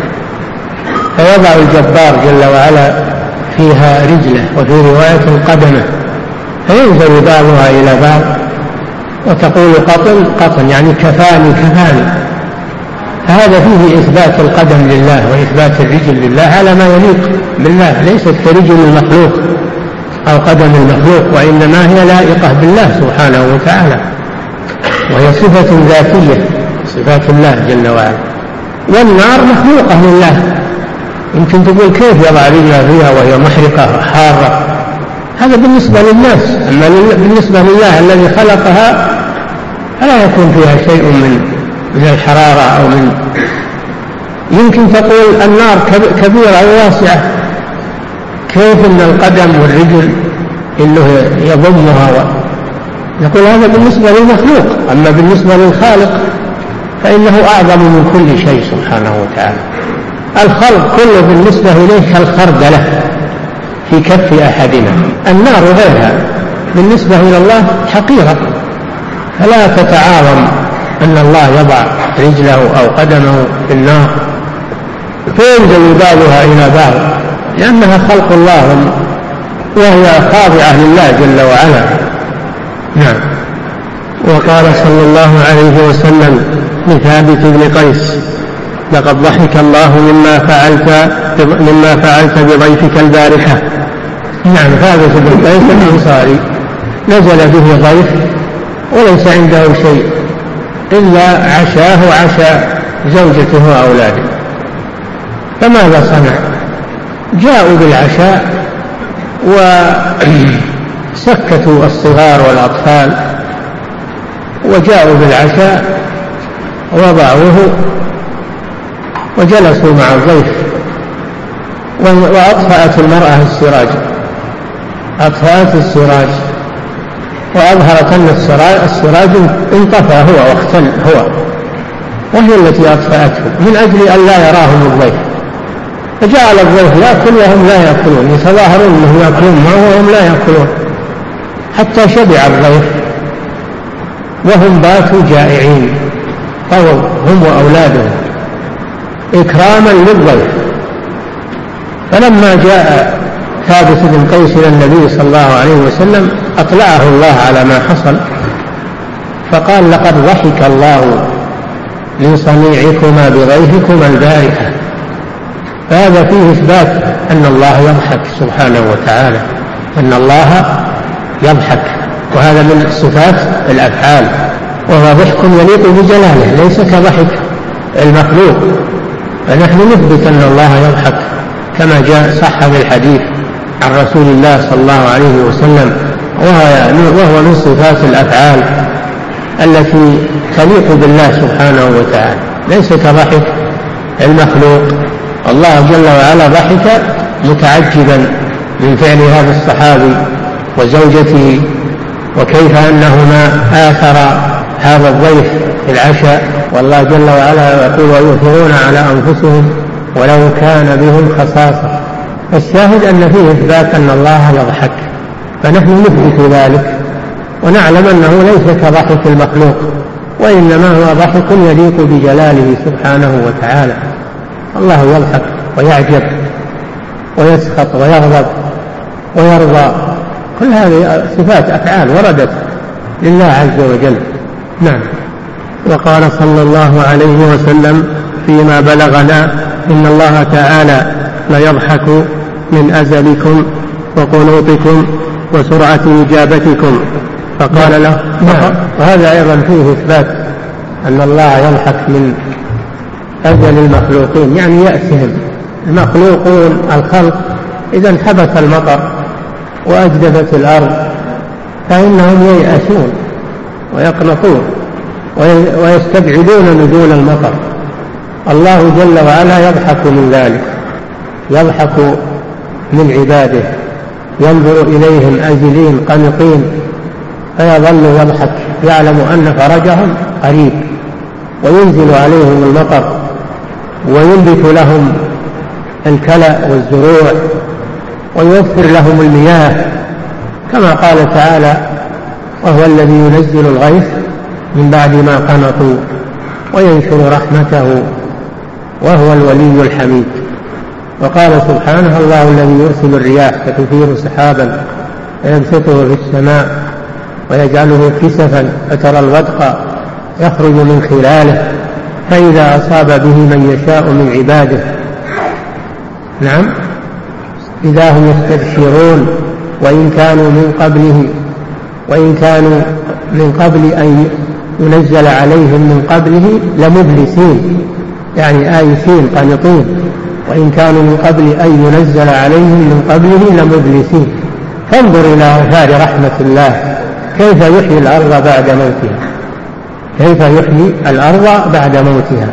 فيضع الجبار جل وعلا فيها رجله، وفي رواية قدمه، فينزل بعضها إلى بعض وتقول قطن قطن يعني كفاني كفاني. فهذا فيه إثبات القدم لله وإثبات الرجل لله على ما يليق بالله، ليست كرجل المخلوق أو قدم المخلوق، وإنما هي لائقة بالله سبحانه وتعالى، وهي صفة ذاتية صفات الله جل وعلا. والنار مخلوقة لله، يمكن تقول كيف يضع رجلها فيها وهي محرقة حارة، هذا بالنسبة للناس، أما بالنسبة لله الذي خلقها فلا يكون فيها شيء من من الحرارة أو من. يمكن تقول النار كبيرة وواسعة، كيف أن القدم والرجل إنه يضمها، يقول هذا بالنسبة للمخلوق، أما بالنسبة للخالق فإنه أعظم من كل شيء سبحانه وتعالى. الخلق كله بالنسبة إليه كالخردلة في كف أحدنا، النار غيرها بالنسبة إلى الله حقيرة، فلا تتعاظم أن الله يضع رجله أو قدمه في النار فينزل بعضها إلى بعض، لأنها خلق الله وهي خاضعة لله جل وعلا. نعم. وقال صلى الله عليه وسلم لثابت بن قيس: لقد ضحك الله مما فعلت مما فعلت بضيفك البارحة. نعم. ثابت بن قيس الأنصاري نزل به ضيف وليس عنده شيء إلا عشاه عشاء زوجته وأولاده، فماذا صنع؟ جاءوا بالعشاء وسكتوا الصغار والأطفال وجاءوا بالعشاء وضعوه وجلسوا مع الضيف، وأطفأت المرأة السراج، أطفأت السراج وأظهرت أن السراج انطفى هو واختل هو، وهي التي أطفأته من أجل أن لا يراهم الضيف. فجعل الضيف يأكل وهم لا يأكلون، يتظاهرون أنهم يأكلون معه وهم لا يأكلون، حتى شبع الضيف وهم باتوا جائعين، طووا هم وأولادهم إكراما للضيف. فلما جاء ثابت بن قيس إلى النبي صلى الله عليه وسلم أطلعه الله على ما حصل، فقال: لقد ضحك الله من صنيعكما بضيفكما البارحة. فهذا فيه إثبات أن الله يضحك سبحانه وتعالى، أن الله يضحك، وهذا من صفات الأفعال، وهو ضحك يليق بجلاله ليس كضحك المخلوق. فنحن نثبت أن الله يضحك كما جاء صح في الحديث عن رسول الله صلى الله عليه وسلم، وهو من صفات الأفعال التي تليق بالله سبحانه وتعالى، ليس كضحك المخلوق. الله جل وعلا ضحك متعجبا من فعل هذا الصحابي وزوجته، وكيف أنهما آثر هذا الضيف في العشاء، والله جل وعلا يقول: ويؤثرون على أنفسهم ولو كان بهم خصاصة. الشاهد أن فيه إثبات أن الله يضحك، فنحن نثبت ذلك ونعلم أنه ليس كضحك المخلوق، وإنما هو ضحك يليق بجلاله سبحانه وتعالى. الله يضحك ويعجب ويسخط ويغضب ويرضى، كل هذه صفات أفعال وردت لله عز وجل. نعم. وقال صلى الله عليه وسلم فيما بلغنا: إن الله تعالى ليضحك من أزلكم وقنوطكم وسرعة إجابتكم. فقال له: نعم. وهذا أيضا فيه إثبات أن الله يضحك من أجل المخلوقين، يعني يأسهم. المخلوقون الخلق إذا انحبس المطر وأجدبت الأرض فإنهم ييأسون ويقنطون، ويستبعدون نزول المطر. الله جل وعلا يضحك من ذلك، يضحك من عباده، ينظر إليهم آجلين قنطين فيظل يضحك، يعلم أن فرجهم قريب، وينزل عليهم المطر وينبت لهم الكلأ والزروع ويوفر لهم المياه، كما قال تعالى: وهو الذي ينزل الغيث من بعد ما قنطوا وينشر رحمته وهو الولي الحميد. وقال سبحانه: الله الذي يرسل الرياح فتثير سحابا فيبسطه في السماء ويجعله كسفا فترى الودق يخرج من خلاله فإذا أصاب به من يشاء من عباده نعم إذا هم يستبشرون وإن كانوا من قبله وإن كانوا من قبل أن ينزل عليهم من قبله لمبلسين، يعني آيسين قانطين، وإن كانوا من قبل أن ينزل عليهم من قبله لمبلسين. فانظر إلى آثار رحمة الله، كيف يحيي الأرض بعد موتها، كيف يحيي الأرض بعد موتها.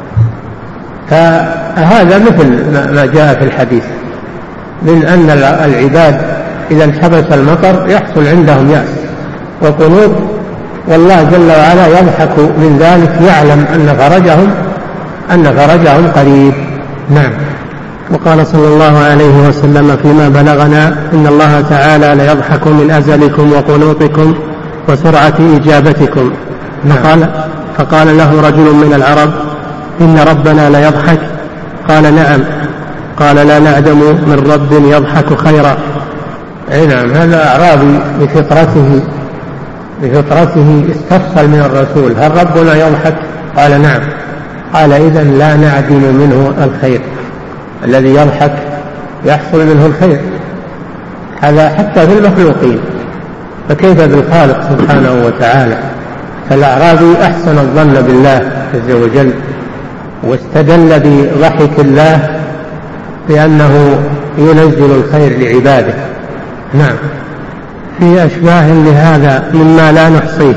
فهذا مثل ما جاء في الحديث من أن العباد إذا انحبس المطر يحصل عندهم يأس وقنوط، والله جل وعلا يضحك من ذلك، يعلم أن فرجهم أن فرجهم قريب. نعم. وقال صلى الله عليه وسلم فيما بلغنا: إن الله تعالى ليضحك من أزلكم وقنوطكم وسرعة إجابتكم. نعم. فقال, فقال له رجل من العرب: إن ربنا ليضحك؟ قال: نعم. قال: لا نعدم من رب يضحك خيرا. أي نعم، هذا أعرابي بفطرته بفطرته استفصل من الرسول: هل ربنا يضحك؟ قال: نعم. قال: إذن لا نعدم منه الخير، الذي يضحك يحصل منه الخير، هذا حتى في المخلوقين، فكيف بالخالق سبحانه وتعالى. فالأعرابي أحسن الظن بالله عز وجل، واستدل بضحك الله بأنه ينزل الخير لعباده. نعم. في أشباه لهذا مما لا نحصيه.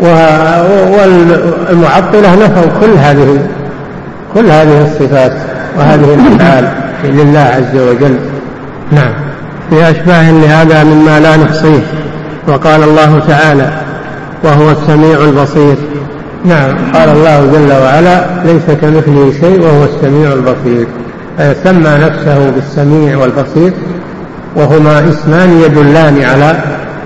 والمعطلة نفوا كل هذه كل هذه الصفات وهذه الأفعال لله عز وجل. نعم. في أشباه لهذا مما لا نحصيه. وقال الله تعالى: وهو السميع البصير. نعم، قال الله جل وعلا: ليس كمثله شيء وهو السميع البصير. سمى نفسه بالسميع والبصير، وهما اسمان يدلان على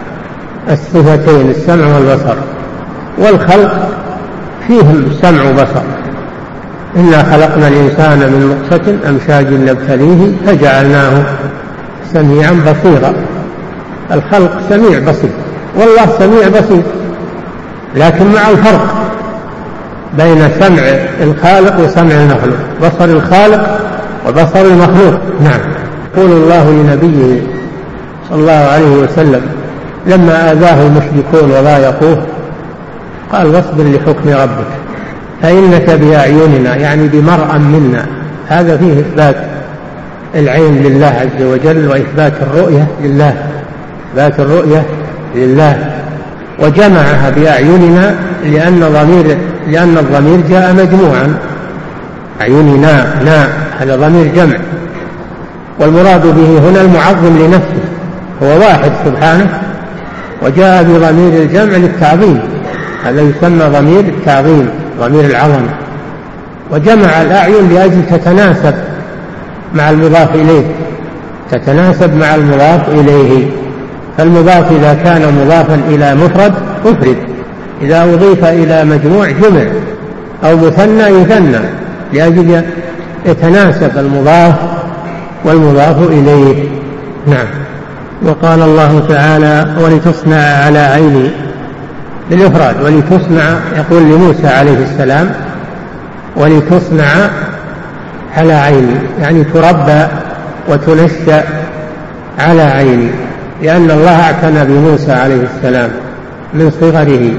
الصفتين السمع والبصر. والخلق فيهم سمع وبصر: إنا خلقنا الإنسان من نطفة أمشاج نبتليه فجعلناه سميعا بصيرا. الخلق سميع بصير، والله سميع بصير، لكن مع الفرق بين سمع الخالق وسمع المخلوق، بصر الخالق وبصر المخلوق. نعم. يقول الله لنبيه صلى الله عليه وسلم لما آذاه المشركون وضايقوه قال: واصبر لحكم ربك فإنك بأعيننا، يعني بمرأى منا. هذا فيه إثبات العين لله عز وجل وإثبات الرؤية لله، إثبات الرؤية لله. وجمعها بأعيننا لأن ضمير لأن الضمير جاء مجموعا، أعيننا نا هذا ضمير جمع، والمراد به هنا المعظم لنفسه، هو واحد سبحانه، وجاء بضمير الجمع للتعظيم، هذا يسمى ضمير التعظيم، ضمير العظم. وجمع الأعين لأجل تتناسب مع المضاف إليه، تتناسب مع المضاف إليه. فالمضاف إذا كان مضافا إلى مفرد أفرد، إذا أضيف إلى مجموع جمع، أو مثنى يثنى، لأجل يتناسب المضاف والمضاف إليه. نعم. وقال الله تعالى: ولتصنع على عيني، بالإفراد. ولتصنع يقول لموسى عليه السلام: ولتصنع على عيني، يعني تربى وتنشأ على عيني، لأن الله اعتنى بموسى عليه السلام من صغره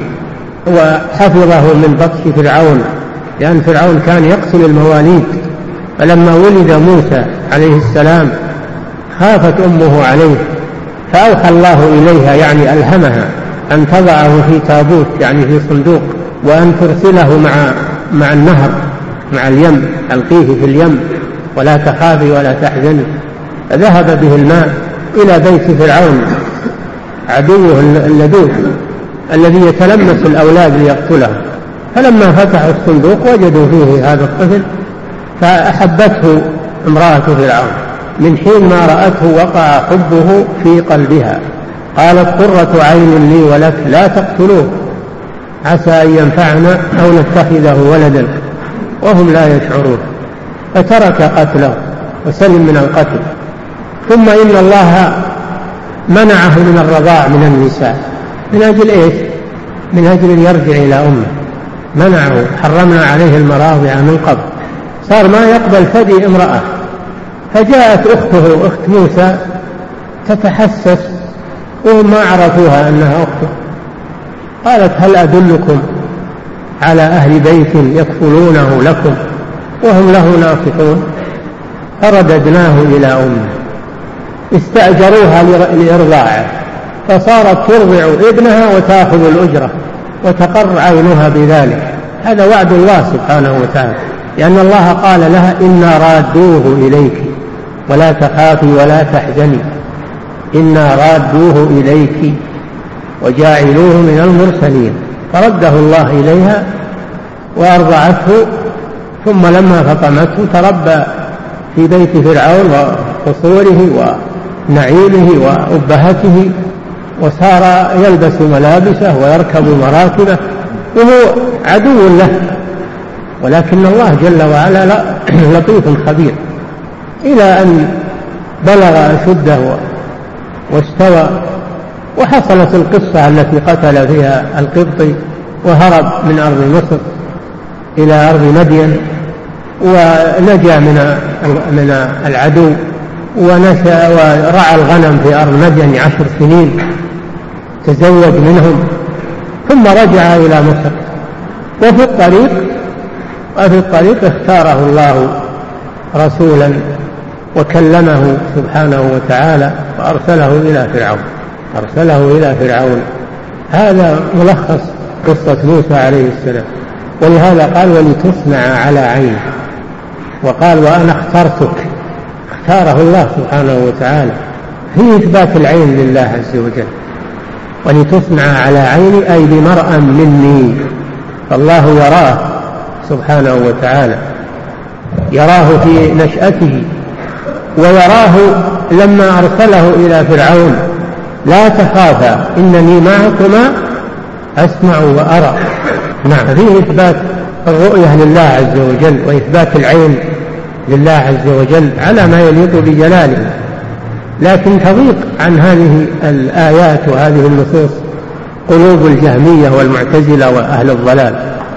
وحفظه من بطش فرعون، لأن فرعون كان يقتل المواليد. فلما ولد موسى عليه السلام خافت أمه عليه، فأوحى الله إليها، يعني ألهمها أن تضعه في تابوت، يعني في صندوق وأن ترسله مع مع النهر مع اليم، ألقيه في اليم ولا تخافي ولا تحزني. فذهب به الماء إلى بيت فرعون عدوه اللدود الذي يتلمس الأولاد ليقتله. فلما فتحوا الصندوق وجدوا فيه هذا الطفل فأحبته امرأة فرعون. من حين ما رأته وقع حبه في قلبها، قالت قرة عين لي ولك لا تقتلوه عسى أن ينفعنا أو نتخذه ولدا وهم لا يشعرون. فترك قتله وسلم من القتل. ثم إن الله منعه من الرضاع من النساء من أجل إيش؟ من أجل أن يرجع إلى أمه. منعه، حرمنا عليه المراضع من قبل، صار ما يقبل ثدي امرأة. فجاءت أخته أخت موسى تتحسس وهم ما عرفوها أنها أخته، قالت هل أدلكم على أهل بيت يكفلونه لكم وهم له ناصحون؟ فرددناه إلى أمه. استأجروها لإرضاعه فصارت ترضع ابنها وتأخذ الأجرة وتقر عينها بذلك. هذا وعد الله سبحانه وتعالى، لأن الله قال لها إنا رادوه إليك ولا تخافي ولا تحزني إنا رادوه إليك وجاعلوه من المرسلين. فرده الله إليها وأرضعته، ثم لما فطمته تربى في بيت فرعون وقصوره ونعيمه وأبهته، وصار يلبس ملابسه ويركب مراكبه وهو عدو له. ولكن الله جل وعلا لطيف خبير، إلى أن بلغ أشده واستوى. وحصلت القصة التي قتل فيها القبطي وهرب من أرض مصر إلى أرض مدين ونجا من من العدو ونشأ ورعى الغنم في أرض مدين عشر سنين، تزوج منهم ثم رجع إلى مصر. وفي الطريق وفي الطريق اختاره الله رسولا وكلمه سبحانه وتعالى وأرسله إلى فرعون أرسله إلى فرعون. هذا ملخص قصة موسى عليه السلام. ولهذا قال ولتصنع على عيني، وقال وأنا اخترتك. اختاره الله سبحانه وتعالى في إثبات العين لله عز وجل. ولتصنع على عيني أي بمرأى مني. فالله يراه سبحانه وتعالى، يراه في نشأته ويراه لما أرسله إلى فرعون لا تخافا إنني معكما أسمع وأرى. نعم، فيه إثبات الرؤية لله عز وجل وإثبات العين لله عز وجل على ما يليق بجلاله. لكن تضيق عن هذه الآيات وهذه النصوص قلوب الجهمية والمعتزلة وأهل الضلال.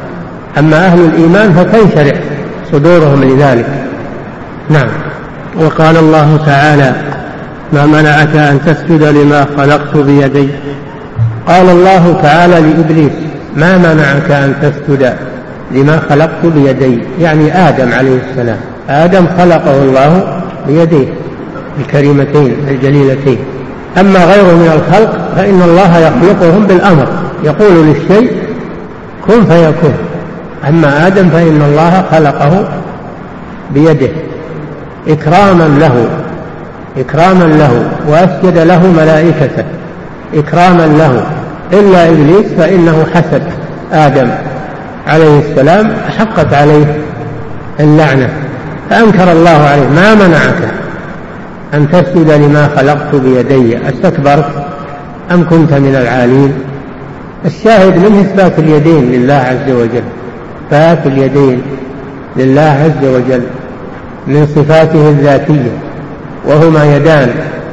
أما أهل الإيمان فتنشرح صدورهم لذلك. نعم. وقال الله تعالى ما منعك أن تسجد لما خلقت بيدي. قال الله تعالى لإبليس ما منعك أن تسجد لما خلقت بيدي، يعني آدم عليه السلام. آدم خلقه الله بيديه الكريمتين الجليلتين. أما غيره من الخلق فإن الله يخلقهم بالأمر، يقول للشيء كن فيكون. أما آدم فإن الله خلقه بيده إكراما له إكراما له وأسجد له ملائكته إكراما له. إلا إبليس فإنه حسد آدم عليه السلام حقت عليه اللعنة فأنكر الله عليه. ما منعك أن تسجد لما خلقت بيدي أستكبرت أم كنت من العالين؟ الشاهد من إثبات اليدين لله عز وجل، إثبات اليدين لله عز وجل من صفاته الذاتية، وهما يدان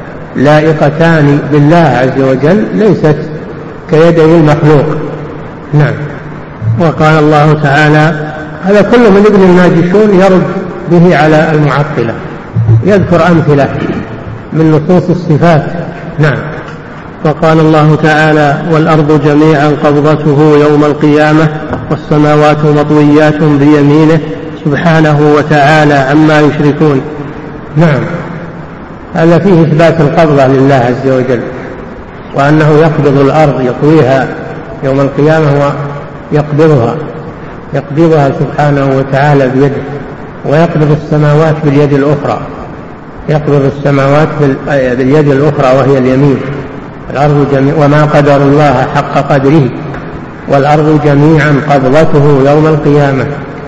لائقتان بالله عز وجل ليست كيدي المخلوق. نعم. وقال الله تعالى هذا كله من ابن الماجشون يرد به على المعطلة، يذكر أمثلة من نصوص الصفات. نعم. وقال الله تعالى والأرض جميعا قبضته يوم القيامة والسماوات مطويات بيمينه سبحانه وتعالى عما يشركون. نعم، هذا فيه إثبات القبضة لله عز وجل، وأنه يقبض الأرض يطويها يوم القيامة يقبضها يقبضها سبحانه وتعالى بيده، ويقبض السماوات باليد الأخرى، يقبض السماوات باليد الأخرى وهي اليمين. الأرض جميع وما قدر الله حق قدره، والأرض جميعا قبضته يوم القيامة،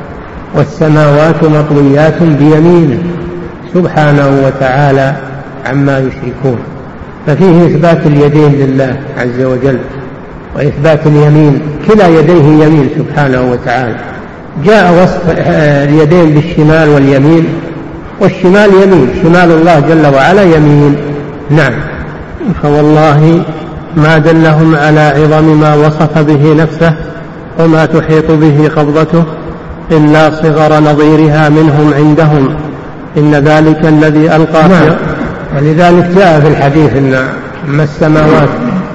والسماوات مطويات بيمينه سبحانه وتعالى عما يشركون. ففيه إثبات اليدين لله عز وجل وإثبات اليمين، كلا يديه يمين سبحانه وتعالى. جاء وصف اليدين بالشمال واليمين، والشمال يمين، شمال الله جل وعلا يمين. نعم. فوالله ما دلهم على عظم ما وصف به نفسه وما تحيط به قبضته إلا صغر نظيرها منهم عندهم، إن ذلك الذي ألقى. نعم. ولذلك جاء في الحديث إن ما السماوات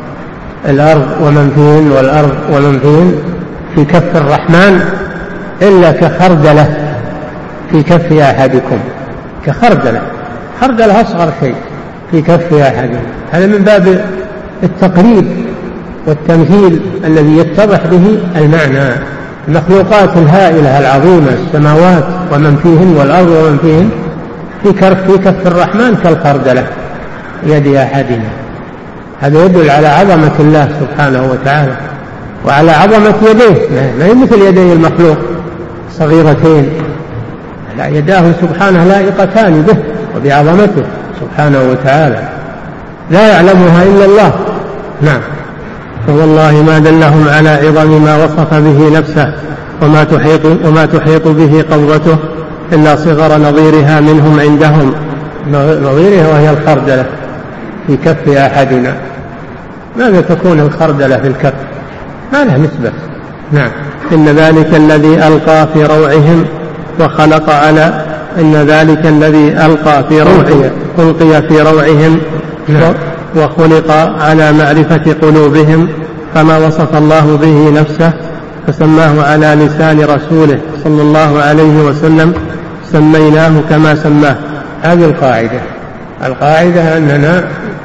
الأرض ومن فيهن والأرض ومن فيهن في كف الرحمن إلا كخردلة في كف أحدكم، كخردلة، خردلة أصغر شيء في كف أحدكم. هذا من باب التقريب والتمثيل الذي يتضح به المعنى. المخلوقات الهائلة العظيمة السماوات ومن فيهن والأرض ومن فيهن في كف في كف الرحمن كالخردلة يد أحدنا. هذا يدل على عظمة الله سبحانه وتعالى وعلى عظمة يديه، ما هي مثل يدي المخلوق صغيرتين، لا، يداه سبحانه لائقتان به وبعظمته سبحانه وتعالى لا يعلمها إلا الله. نعم. فوالله ما دلهم على عظم ما وصف به نفسه وما تحيط, وما تحيط به قبضته إلا صغر نظيرها منهم عندهم. نظيرها وهي الخردلة في كف أحدنا. ماذا تكون الخردلة في الكف؟ ما لها نسبة. نعم. إن ذلك الذي ألقى في روعهم وخلق على إن ذلك الذي ألقى في روعهم ألقي في روعهم. نعم. وخلق على معرفة قلوبهم، فما وصف الله به نفسه فسماه على لسان رسوله صلى الله عليه وسلم سميناه كما سماه. هذه القاعدة القاعدة أننا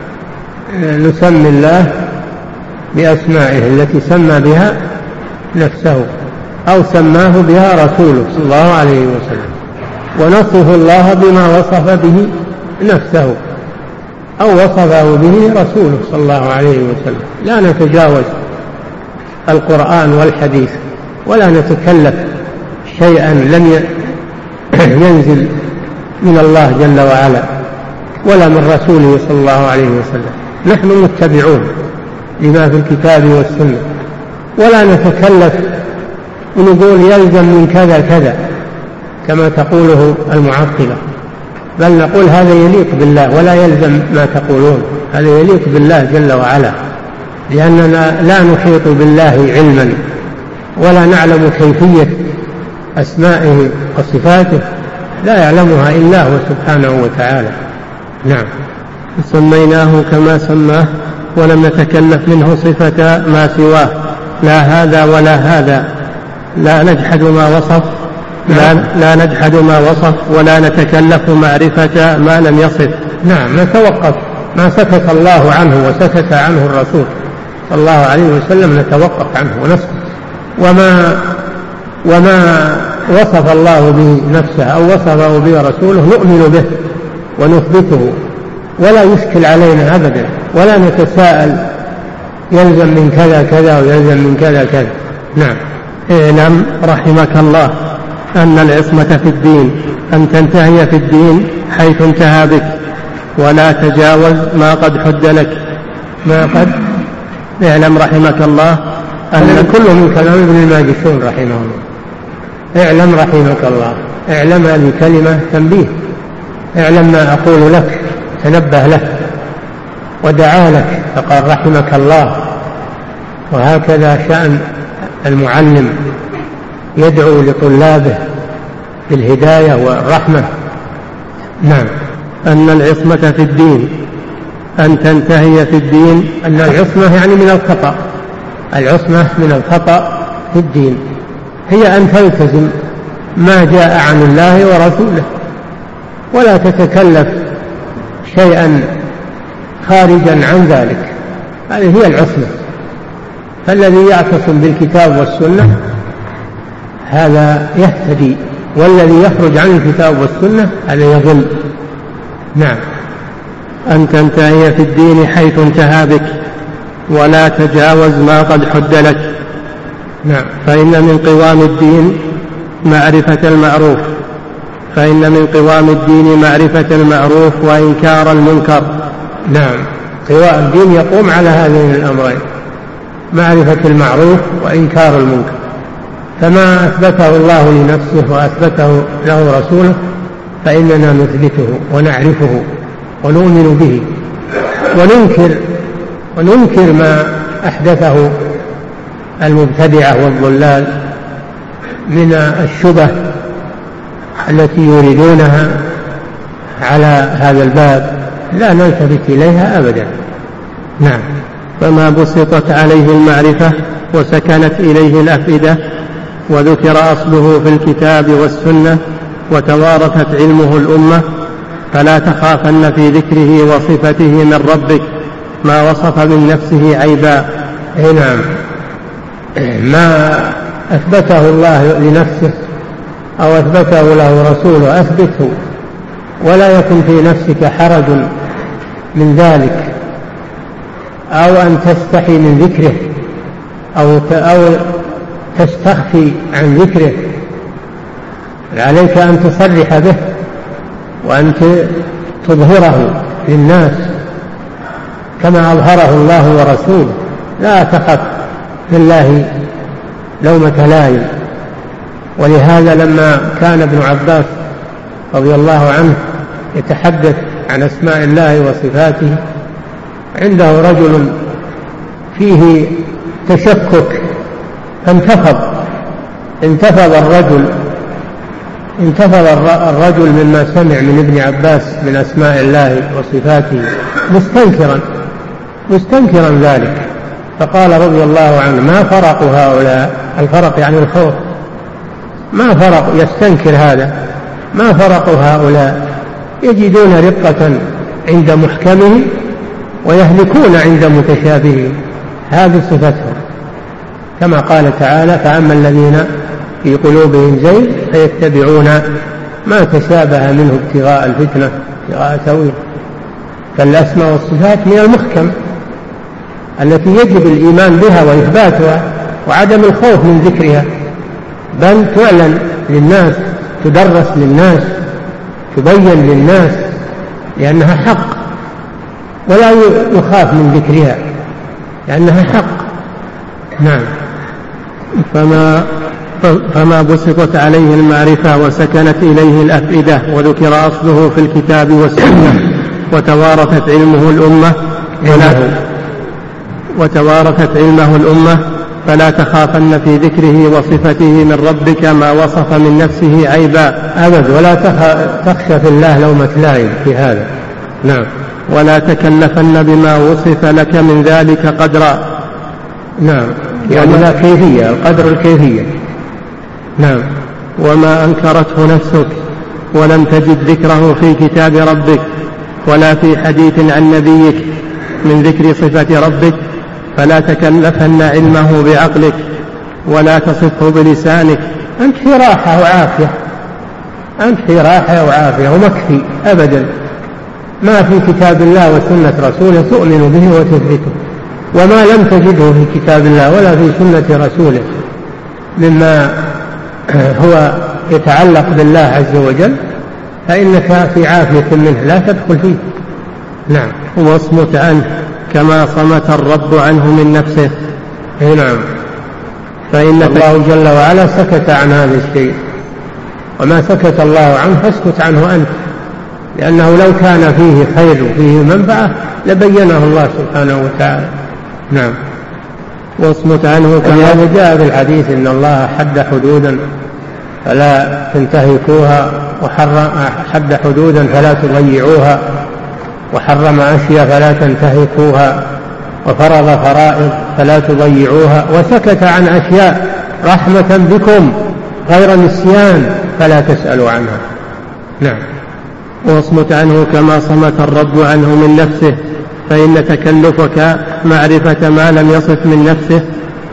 نسمي الله بأسمائه التي سمى بها نفسه أو سماه بها رسوله صلى الله عليه وسلم، ونصف الله بما وصف به نفسه أو وصفه به رسوله صلى الله عليه وسلم. لا نتجاوز القرآن والحديث ولا نتكلف شيئا لم ينزل من الله جل وعلا ولا من رسوله صلى الله عليه وسلم. نحن متبعون لما في الكتاب والسنة، ولا نتكلف ونقول يلزم من كذا كذا كما تقوله المعطلة، بل نقول هذا يليق بالله ولا يلزم ما تقولون، هذا يليق بالله جل وعلا، لأننا لا نحيط بالله علما ولا نعلم كيفية أسمائه وصفاته، لا يعلمها إلا هو سبحانه وتعالى. نعم. سميناه كما سماه ولم نتكلف منه صفة ما سواه، لا هذا ولا هذا، لا نجحد ما وصف لا, لا نجحد ما وصف ولا نتكلف معرفة ما لم يصف. نعم. نتوقف ما سكت الله عنه وسكت عنه الرسول صلى الله عليه وسلم، نتوقف عنه ونسكت، وما وما وصف الله به نفسه أو وصفه به رسوله نؤمن به ونثبته ولا يشكل علينا أبدا، ولا نتساءل يلزم من كذا كذا ويلزم من كذا كذا. نعم. اعلم رحمك الله أن العصمة في الدين أن تنتهي في الدين حيث انتهى بك ولا تجاوز ما قد حد لك. ما قد اعلم رحمك الله أن كله من كلام ابن الماجشون رحمه الله. اعلم رحمك الله، اعلم هذه كلمة تنبيه، اعلم ما أقول لك، تنبه له، ودعا لك فقال رحمك الله. وهكذا شأن المعلم يدعو لطلابه بالهداية والرحمة. نعم. أن العصمة في الدين أن تنتهي في الدين، أن العصمة يعني من الخطأ، العصمة من الخطأ في الدين هي أن تلتزم ما جاء عن الله ورسوله ولا تتكلف شيئا خارجا عن ذلك، هذه هي العصمة. فالذي يعتصم بالكتاب والسنة هذا يهتدي، والذي يخرج عن الكتاب والسنة هذا يضل. نعم. أن تنتهي في الدين حيث انتهى بك ولا تجاوز ما قد حد لك. نعم. فإن من قوام الدين معرفة المعروف فإن من قوام الدين معرفة المعروف وإنكار المنكر. نعم. قوام الدين يقوم على هذين الأمرين، معرفة المعروف وإنكار المنكر. فما أثبته الله لنفسه وأثبته له رسوله فإننا نثبته ونعرفه ونؤمن به، وننكر وننكر ما أحدثه المبتدعة والضلال من الشبه التي يريدونها على هذا الباب، لا نلتفت إليها أبدا. نعم. فما بسطت عليه المعرفة وسكنت إليه الأفئدة وذكر أصله في الكتاب والسنة وتوارثت علمه الأمة فلا تخافن في ذكره وصفته من ربك ما وصف من نفسه عيبا. نعم. ما أثبته الله لنفسه أو أثبته له رسوله أثبته، ولا يكن في نفسك حرج من ذلك، أو أن تستحي من ذكره أو أو تستخفي عن ذكره. عليك أن تصرح به وأن تظهره للناس كما أظهره الله ورسوله. لا تخف في الله لومة لائم. ولهذا لما كان ابن عباس رضي الله عنه يتحدث عن أسماء الله وصفاته عنده رجل فيه تشكك فانتفض انتفض الرجل انتفض الرجل مما سمع من ابن عباس من أسماء الله وصفاته مستنكرا مستنكرا ذلك، فقال رضي الله عنه: ما فرق هؤلاء؟ الفرق يعني الخوف. ما فرق يستنكر هذا؟ ما فرق هؤلاء؟ يجدون رقة عند محكمه ويهلكون عند متشابهه. هذه صفتهم، كما قال تعالى: فأما الذين في قلوبهم زيغ فيتبعون ما تشابه منه ابتغاء الفتنة ابتغاء تأويله. فالأسماء والصفات من المحكم التي يجب الإيمان بها وإثباتها وعدم الخوف من ذكرها، بل تعلن للناس، تدرس للناس، تبين للناس، لأنها حق ولا يخاف من ذكرها لأنها حق. نعم. فما فما بسطت عليه المعرفة وسكنت إليه الأفئدة وذكر أصله في الكتاب والسنة وتوارثت علمه الأمة فلا وتوارثت علمه الأمة فلا تخافن في ذكره وصفته من ربك ما وصف من نفسه عيبا أبد، ولا تخشى في الله لومة لائم في هذا. نعم. ولا تكلفن بما وصف لك من ذلك قدرا. نعم. يعني لا كيفية، القدر الكيفية. نعم. وما أنكرته نفسك ولم تجد ذكره في كتاب ربك ولا في حديث عن نبيك من ذكر صفة ربك فلا تكلفن علمه بعقلك ولا تصفه بلسانك. أنت في راحة وعافية، أنت في راحة وعافية ومكفي أبدا. ما في كتاب الله وسنة رسوله تؤمن به وتثبته، وما لم تجده في كتاب الله ولا في سنة رسوله مما هو يتعلق بالله عز وجل فإنك في عافية منه لا تدخل فيه. نعم. واصمت عنه كما صمت الرب عنه من نفسه. نعم. فإن الله جل وعلا سكت عن هذا الشيء، وما سكت الله عنه فاسكت عنه أنت، لأنه لو كان فيه خير وفيه منفعة لبينه الله سبحانه وتعالى. نعم. واصمت عنه كما جاء في الحديث إن الله حد حدودا فلا تنتهكوها، وحد حدودا فلا تضيعوها، وحرم أشياء فلا تنتهكوها، وفرض فرائض فلا تضيعوها، وسكت عن أشياء رحمة بكم غير نسيان فلا تسألوا عنها. نعم. واصمت عنه كما صمت الرب عنه من نفسه، فإن تكلفك معرفة ما لم يصف من نفسه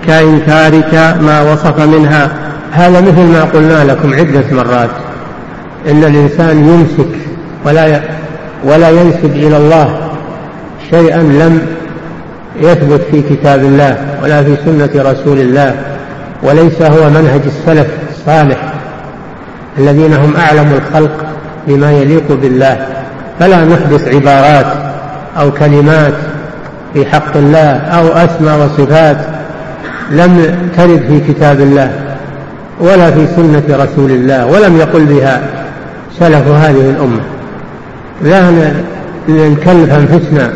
كإنكارك ما وصف منها. هذا مثل ما قلنا لكم عدة مرات، إن الإنسان يمسك ولا ولا ينسب إلى الله شيئا لم يثبت في كتاب الله ولا في سنة رسول الله، وليس هو منهج السلف الصالح الذين هم أعلم الخلق بما يليق بالله. فلا نحدث عبارات أو كلمات في حق الله أو أسماء وصفات لم ترد في كتاب الله ولا في سنة رسول الله ولم يقل بها سلف هذه الأمة. لا نكلف أنفسنا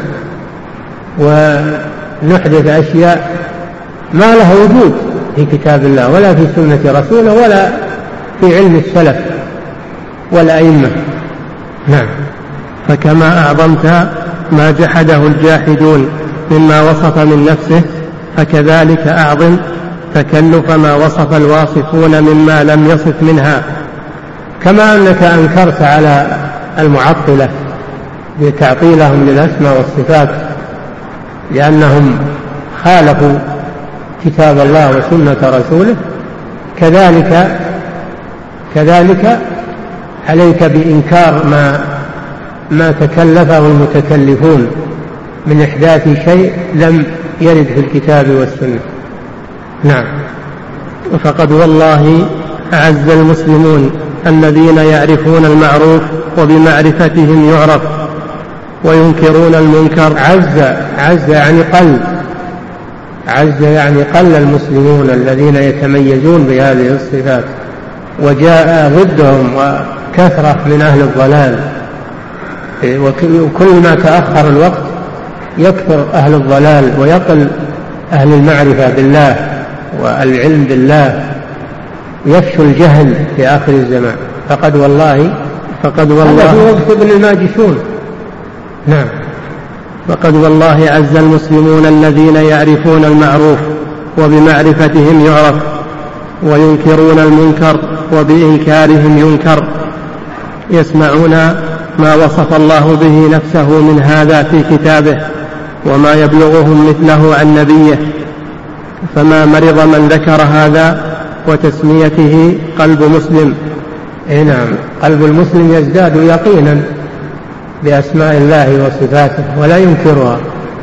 ونحدث أشياء ما لها وجود في كتاب الله ولا في سنة رسوله ولا في علم السلف والأئمة. نعم. فكما أعظمت ما جحده الجاحدون مما وصف من نفسه، فكذلك أعظم تكلف ما وصف الواصفون مما لم يصف منها. كما أنك أنكرت على المعطلة بتعطيلهم للأسماء والصفات لأنهم خالفوا كتاب الله وسنة رسوله، كذلك كذلك عليك بإنكار ما ما تكلفه المتكلفون من إحداث شيء لم يرد في الكتاب والسنة. نعم. فقد والله أعز المسلمون الذين يعرفون المعروف وبمعرفتهم يعرف وينكرون المنكر. عز عز يعني قل عز يعني قل المسلمون الذين يتميزون بهذه الصفات، وجاء ضدهم وكثرة من أهل الضلال، وكل ما تأخر الوقت يكثر أهل الضلال ويقل أهل المعرفة بالله والعلم بالله، يفشو الجهل في آخر الزمان. فقد والله فقد والله هذا في وقت ابن الماجشون. نعم. فقد والله عز المسلمون الذين يعرفون المعروف وبمعرفتهم يعرف وينكرون المنكر وبإنكارهم ينكر، يسمعون ما وصف الله به نفسه من هذا في كتابه وما يبلغهم مثله عن نبيه. فما مرض من ذكر هذا وتسميته قلب مسلم. إيه نعم. قلب المسلم يزداد يقينا بأسماء الله وصفاته ولا ينكرها،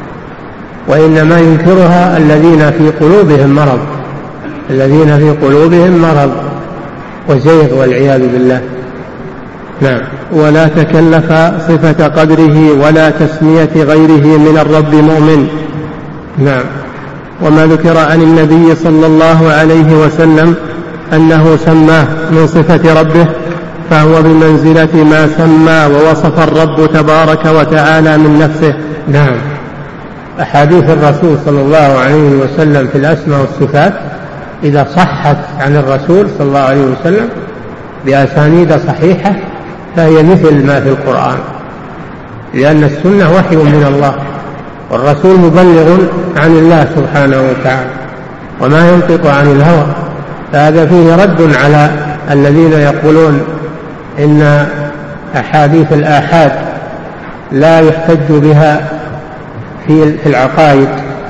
وإنما ينكرها الذين في قلوبهم مرض الذين في قلوبهم مرض وزيغ والعياذ بالله. نعم. ولا تكلف صفة قدره ولا تسمية غيره من الرب مؤمن. نعم. وما ذكر عن النبي صلى الله عليه وسلم أنه سماه من صفة ربه فهو بمنزلة ما سمى ووصف الرب تبارك وتعالى من نفسه. نعم. أحاديث الرسول صلى الله عليه وسلم في الأسماء والصفات إذا صحت عن الرسول صلى الله عليه وسلم بأسانيد صحيحة فهي مثل ما في القرآن، لأن السنة وحي من الله والرسول مبلغ عن الله سبحانه وتعالى وما ينطق عن الهوى. فهذا فيه رد على الذين يقولون إن أحاديث الآحاد لا يحتج بها في العقائد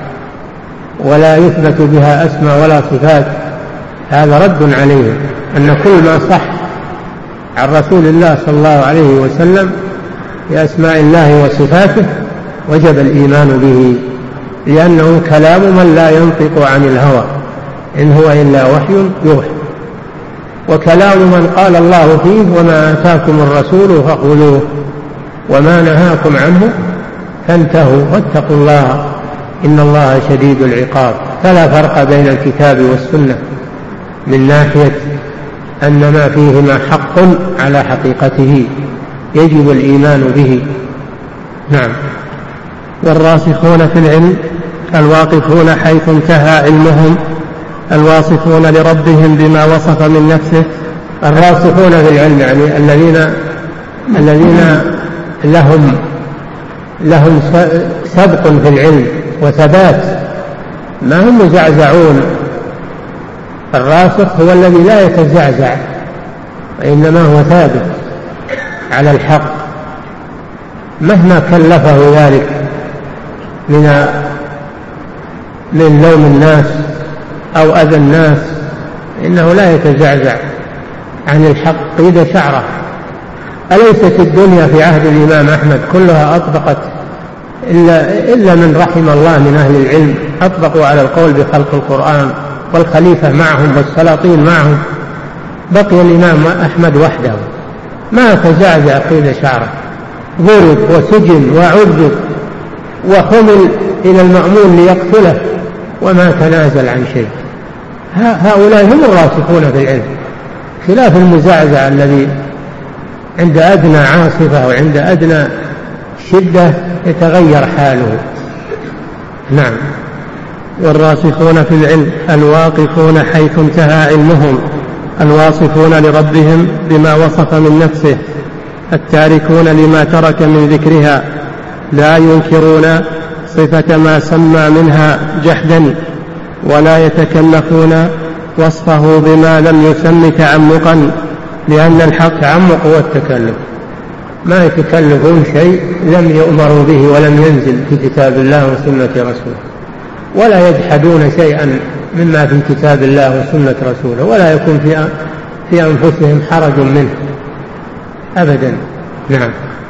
ولا يثبت بها أسماء ولا صفات. هذا رد عليهم، أن كل ما صح عن رسول الله صلى الله عليه وسلم بأسماء الله وصفاته وجب الإيمان به، لأنه كلام من لا ينطق عن الهوى إن هو إلا وحي يوحى، وكلام من قال الله فيه وما آتاكم الرسول فخذوه وما نهاكم عنه فانتهوا واتقوا الله إن الله شديد العقاب. فلا فرق بين الكتاب والسنة من ناحية أن ما فيهما حق على حقيقته يجب الإيمان به. نعم. والراسخون في العلم الواقفون حيث انتهى علمهم الواصفون لربهم بما وصف من نفسه. الراسخون في العلم يعني الذين الذين لهم لهم سبق في العلم وثبات، ما هم مزعزعون. الراسخ هو الذي لا يتزعزع وإنما هو ثابت على الحق مهما كلفه ذلك من من لوم الناس أو أذى الناس، إنه لا يتزعزع عن الحق قيد شعره. أليست الدنيا في عهد الإمام أحمد كلها أطبقت إلا, إلا من رحم الله من أهل العلم أطبقوا على القول بخلق القرآن، والخليفة معهم والسلاطين معهم، بقي الإمام أحمد وحده ما تزعزع قيد شعره، ضرب وسجن وعذب وحمل إلى المأمون ليقتله وما تنازل عن شيء. هؤلاء هم الراسخون في العلم، خلاف المزعزع الذي عند أدنى عاصفة وعند أدنى شدة يتغير حاله. نعم. والراسخون في العلم الواقفون حيث انتهى علمهم، الواصفون لربهم بما وصف من نفسه، التاركون لما ترك من ذكرها، لا ينكرون صفة ما سمى منها جحدا، ولا يتكلفون وصفه بما لم يسم تعمقا، لأن الحق تعمق هو التكلف، ما يتكلفون شيء لم يؤمروا به ولم ينزل في كتاب الله وسنة رسوله، ولا يجحدون شيئا مما في كتاب الله وسنة رسوله، ولا يكون في في أنفسهم حرج منه أبدا. نعم.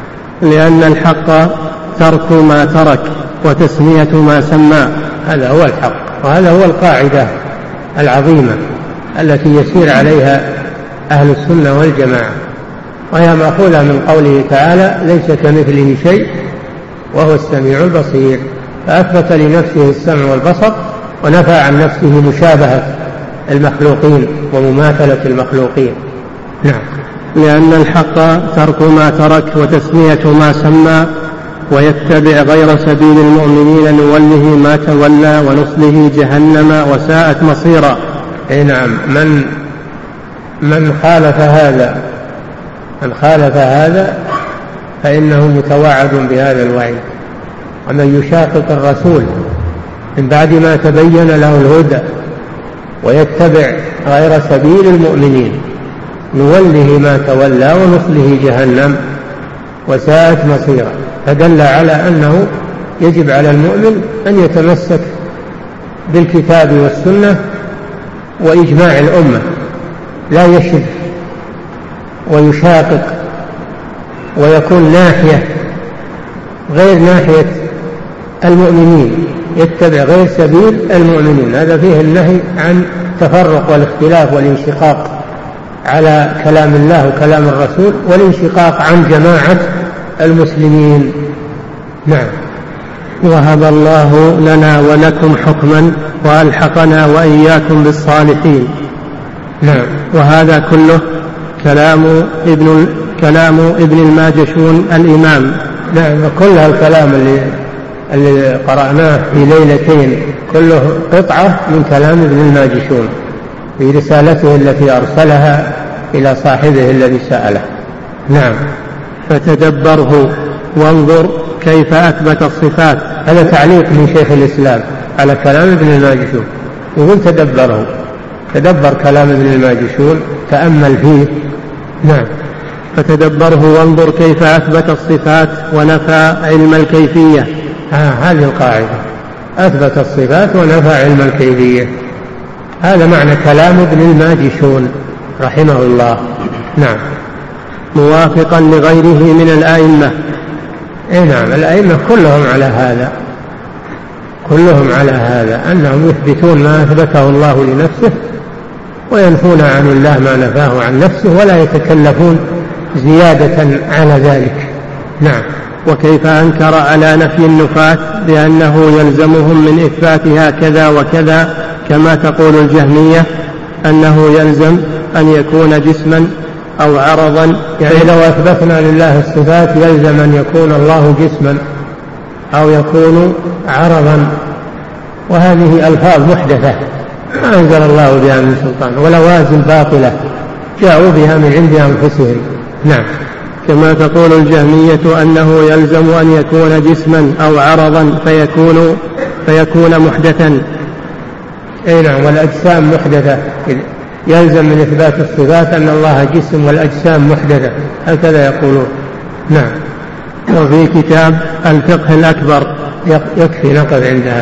لأن الحق ترك ما ترك وتسمية ما سمى، هذا هو الحق، وهذا هو القاعدة العظيمة التي يسير عليها أهل السنة والجماعة، وهي مأخوذة من قوله تعالى: ليس كمثله شيء وهو السميع البصير، فأثبت لنفسه السمع والبصر ونفى عن نفسه مشابهة المخلوقين ومماثلة المخلوقين. نعم. لأن الحق ترك ما ترك وتسمية ما سمى، ويتبع غير سبيل المؤمنين نوله ما تولى ونصله جهنم وساءت مصيرا. أي نعم. من من خالف هذا من خالف هذا فإنه متوعد بهذا الوعيد. ومن يشاقق الرسول من بعد ما تبين له الهدى ويتبع غير سبيل المؤمنين نوله ما تولى ونصله جهنم وساءت مصيرا، فدل على أنه يجب على المؤمن أن يتمسك بالكتاب والسنة وإجماع الأمة، لا يشذ ويشاقق ويكون ناحية غير ناحية المؤمنين، يتبع غير سبيل المؤمنين. هذا فيه النهي عن التفرق والاختلاف والانشقاق على كلام الله وكلام الرسول، والانشقاق عن جماعة المسلمين. نعم. وهب الله لنا ولكم حكما وألحقنا وإياكم بالصالحين. نعم. وهذا كله كلام ابن كلام ابن الماجشون الإمام. نعم. وكل الكلام اللي اللي قرأناه في ليلتين كله قطعة من كلام ابن الماجشون في رسالته التي أرسلها إلى صاحبه الذي سأله. نعم. فتدبره وانظر كيف أثبت الصفات. هذا تعليق من شيخ الإسلام على كلام ابن الماجشون، يقول تدبره، تدبر كلام ابن الماجشون، تأمل فيه. نعم. فتدبره وانظر كيف أثبت الصفات ونفى علم الكيفية. آه هذه القاعدة، أثبت الصفات ونفى علم الكيفية، هذا معنى كلام ابن الماجشون رحمه الله. نعم. موافقا لغيره من الآئمة. إيه نعم. الآئمة كلهم على هذا، كلهم على هذا، أنهم يثبتون ما أثبته الله لنفسه وينفون عن الله ما نفاه عن نفسه، ولا يتكلفون زيادة على ذلك. نعم. وكيف أنكر على نفي النفاة بأنه يلزمهم من إثباتها كذا وكذا، كما تقول الجهمية أنه يلزم أن يكون جسما أو عرضا. يعني لو أثبتنا لله الصفات يلزم أن يكون الله جسما أو يكون عرضا، وهذه ألفاظ محدثة ما أنزل الله بها من سلطان، ولوازم باطلة جاءوا بها من عند أنفسهم. نعم. كما تقول الجهمية أنه يلزم أن يكون جسما أو عرضا فيكون فيكون محدثا. أي نعم. والأجسام محدثة، يلزم من إثبات الصفات أن الله جسم والأجسام محدثة، هكذا يقولون. نعم. وفي كتاب الفقه الأكبر يكفي نقف عند هذا.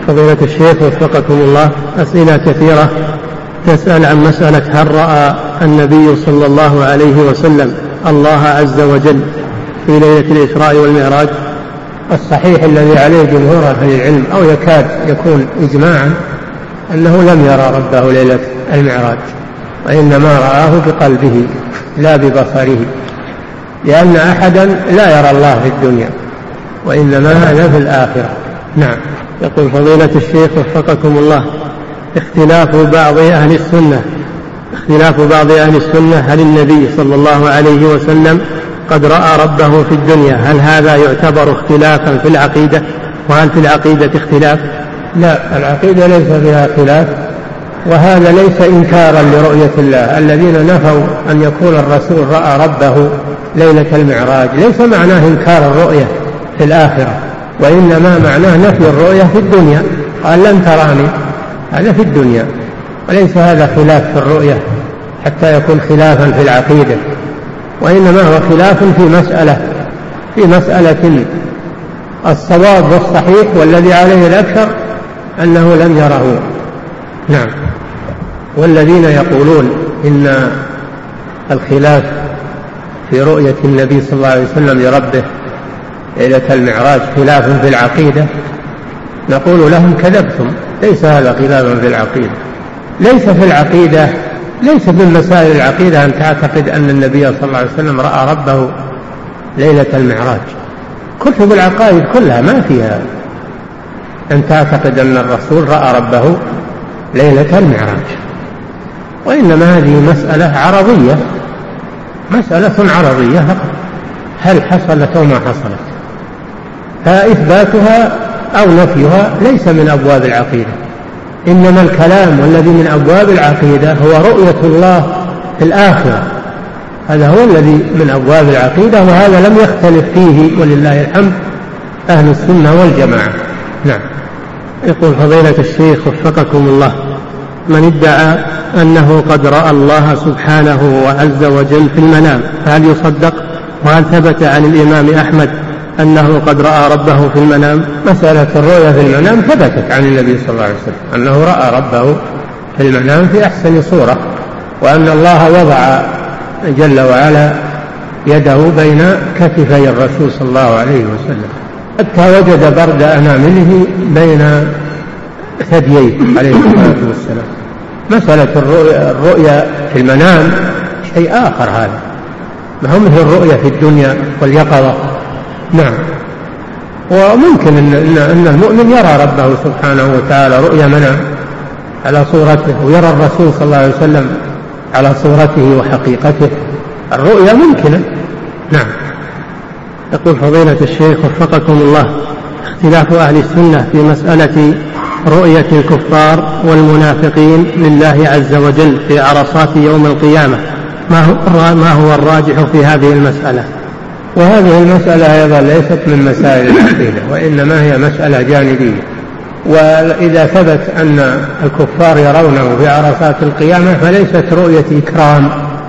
فضيلة الشيخ وفقكم الله، أسئلة كثيرة تسأل عن مسألة هل رأى النبي صلى الله عليه وسلم الله عز وجل في ليلة الإسراء والمعراج؟ الصحيح الذي عليه جمهور أهل العلم أو يكاد يكون إجماعا أنه لم يرى ربه ليلة المعراج، وإنما رآه بقلبه لا ببصره، لأن أحدا لا يرى الله في الدنيا وإنما هذا في الآخرة. نعم. يقول فضيلة الشيخ وفقكم الله، اختلاف بعض أهل السنة اختلاف بعض أهل السنة هل النبي صلى الله عليه وسلم قد رأى ربه في الدنيا، هل هذا يعتبر اختلافا في العقيدة؟ وهل في العقيدة اختلاف؟ لا، العقيدة ليس فيها خلاف، وهذا ليس إنكارا لرؤية الله. الذين نفوا أن يكون الرسول رأى ربه ليلة المعراج ليس معناه إنكار الرؤية في الآخرة، وإنما معناه نفي الرؤية في الدنيا، قال لن تراني، هذا في الدنيا، وليس هذا خلاف في الرؤية حتى يكون خلافا في العقيدة، وإنما هو خلاف في مسألة في مسألة الصواب والصحيح والذي عليه الأكثر أنه لم يره. نعم. والذين يقولون إن الخلاف في رؤية النبي صلى الله عليه وسلم لربه ليلة المعراج خلاف في العقيدة، نقول لهم كذبتم، ليس هذا خلافا في العقيدة، ليس في العقيدة ليس من مسائل العقيدة أن تعتقد أن النبي صلى الله عليه وسلم رأى ربه ليلة المعراج. كتب العقائد كلها ما فيها أن تعتقد أن الرسول رأى ربه ليلة المعراج، وإنما هذه مسألة عرضية، مسألة عرضية فقط، هل حصلت أو ما حصلت، فإثباتها أو نفيها ليس من أبواب العقيدة، إنما الكلام والذي من أبواب العقيدة هو رؤية الله في الآخرة، هذا هو الذي من أبواب العقيدة، وهذا لم يختلف فيه ولله الحمد أهل السنة والجماعة. نعم. يقول فضيلة الشيخ وفقكم الله، من ادعى أنه قد رأى الله سبحانه وعز وجل في المنام فهل يصدق؟ وهل ثبت عن الإمام أحمد أنه قد رأى ربه في المنام؟ مسألة الرؤية في المنام ثبتت عن النبي صلى الله عليه وسلم أنه رأى ربه في المنام في أحسن صورة، وأن الله وضع جل وعلا يده بين كتفي الرسول صلى الله عليه وسلم حتى وجد برد أنامله بين ثدييه عليه الصلاة والسلام. مسألة الرؤيا في المنام شيء آخر، هذا ما هو مثل الرؤيا في الدنيا واليقظة. نعم. وممكن إن, إن, إن المؤمن يرى ربه سبحانه وتعالى رؤيا منام على صورته، ويرى الرسول صلى الله عليه وسلم على صورته وحقيقته، الرؤيا ممكنة. نعم. يقول فضيلة الشيخ وفقكم الله، اختلاف أهل السنة في مسألة رؤية الكفار والمنافقين لله عز وجل في عرصات يوم القيامة، ما هو, ما هو الراجح في هذه المسألة؟ وهذه المسألة أيضا ليست من مسائل العقيدة، وإنما هي مسألة جانبية، وإذا ثبت أن الكفار يرونه في عرصات القيامة فليست رؤية إكرام،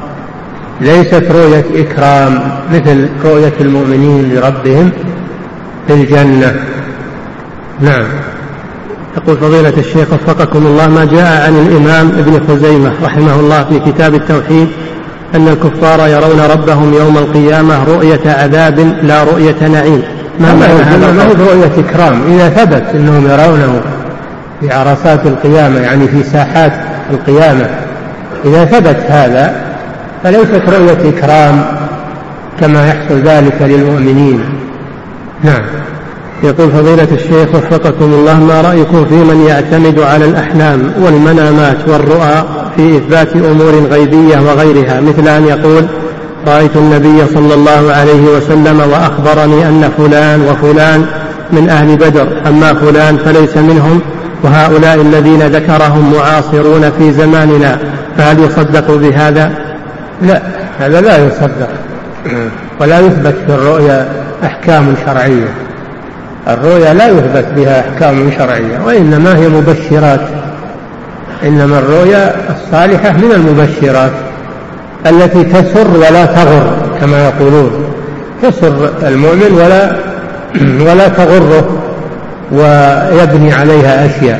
ليست رؤية إكرام مثل رؤية المؤمنين لربهم في الجنة. نعم. يقول فضيلة الشيخ وفقكم الله، ما جاء عن الإمام ابن خزيمة رحمه الله في كتاب التوحيد أن الكفار يرون ربهم يوم القيامة رؤية عذاب لا رؤية نعيم، ما معنى هذا؟ ما هو رؤية إكرام؟ إذا ثبت أنهم يرونه في عرصات القيامة يعني في ساحات القيامة، إذا ثبت هذا فليست رؤية إكرام كما يحصل ذلك للمؤمنين. نعم. يقول فضيلة الشيخ وفقكم الله، ما رأيكم في من يعتمد على الأحلام والمنامات والرؤى في إثبات أمور غيبية وغيرها، مثل أن يقول رأيت النبي صلى الله عليه وسلم وأخبرني أن فلان وفلان من أهل بدر، أما فلان فليس منهم، وهؤلاء الذين ذكرهم معاصرون في زماننا، فهل يصدق بهذا؟ لا، هذا لا يصدق، ولا يثبت في الرؤيا أحكام شرعية، الرؤيا لا يثبت بها أحكام شرعية، وإنما هي مبشرات، إنما الرؤيا الصالحة من المبشرات التي تسر ولا تغر كما يقولون، تسر المؤمن ولا ولا تغره. ويبني عليها أشياء،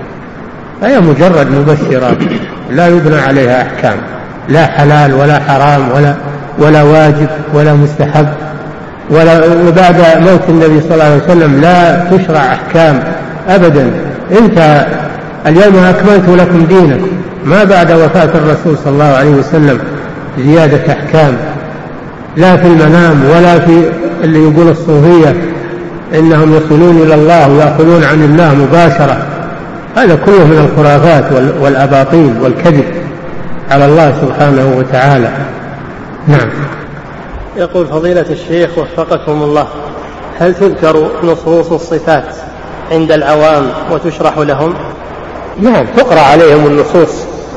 هي مجرد مبشرات لا يبنى عليها أحكام، لا حلال ولا حرام ولا ولا واجب ولا مستحب، ولا وبعد موت النبي صلى الله عليه وسلم لا تشرع أحكام أبدا. انت اليوم أكملت لكم دينكم، ما بعد وفاة الرسول صلى الله عليه وسلم زيادة أحكام، لا في المنام ولا في اللي يقول الصوفية إنهم يصلون إلى الله ويأخذون عن الله مباشرة، هذا كله من الخرافات والأباطيل والكذب على الله سبحانه وتعالى. نعم. يقول فضيلة الشيخ وفقكم الله، هل تذكر نصوص الصفات عند العوام وتشرح لهم؟ نعم، تقرأ عليهم النصوص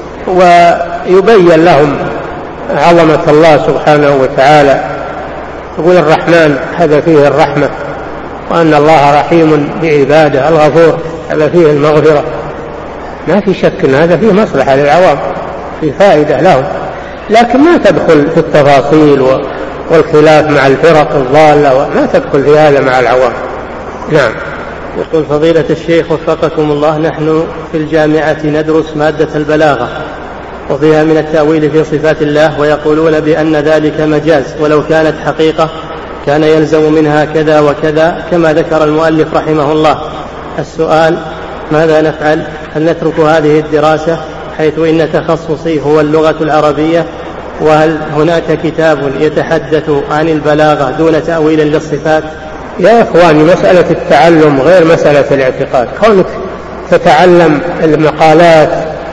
ويبين لهم عظمة الله سبحانه وتعالى. يقول الرحمن هذا فيه الرحمة، وأن الله رحيم بعباده، الغفور هذا فيه المغفرة. ما في شك أن هذا فيه مصلحة للعوام، فيه فائدة لهم، لكن ما تدخل في التفاصيل والخلاف مع الفرق الضالة، وما تدخل في هذا مع العوام. نعم. يقول فضيلة الشيخ وفقكم الله، نحن في الجامعة ندرس مادة البلاغة وفيها من التأويل في صفات الله، ويقولون بأن ذلك مجاز، ولو كانت حقيقة كان يلزم منها كذا وكذا كما ذكر المؤلف رحمه الله. السؤال: ماذا نفعل؟ هل نترك هذه الدراسة حيث إن تخصصي هو اللغة العربية؟ وهل هناك كتاب يتحدث عن البلاغة دون تأويل للصفات؟ يا إخواني، مسألة التعلم غير مسألة الاعتقاد. كونك تتعلم المقالات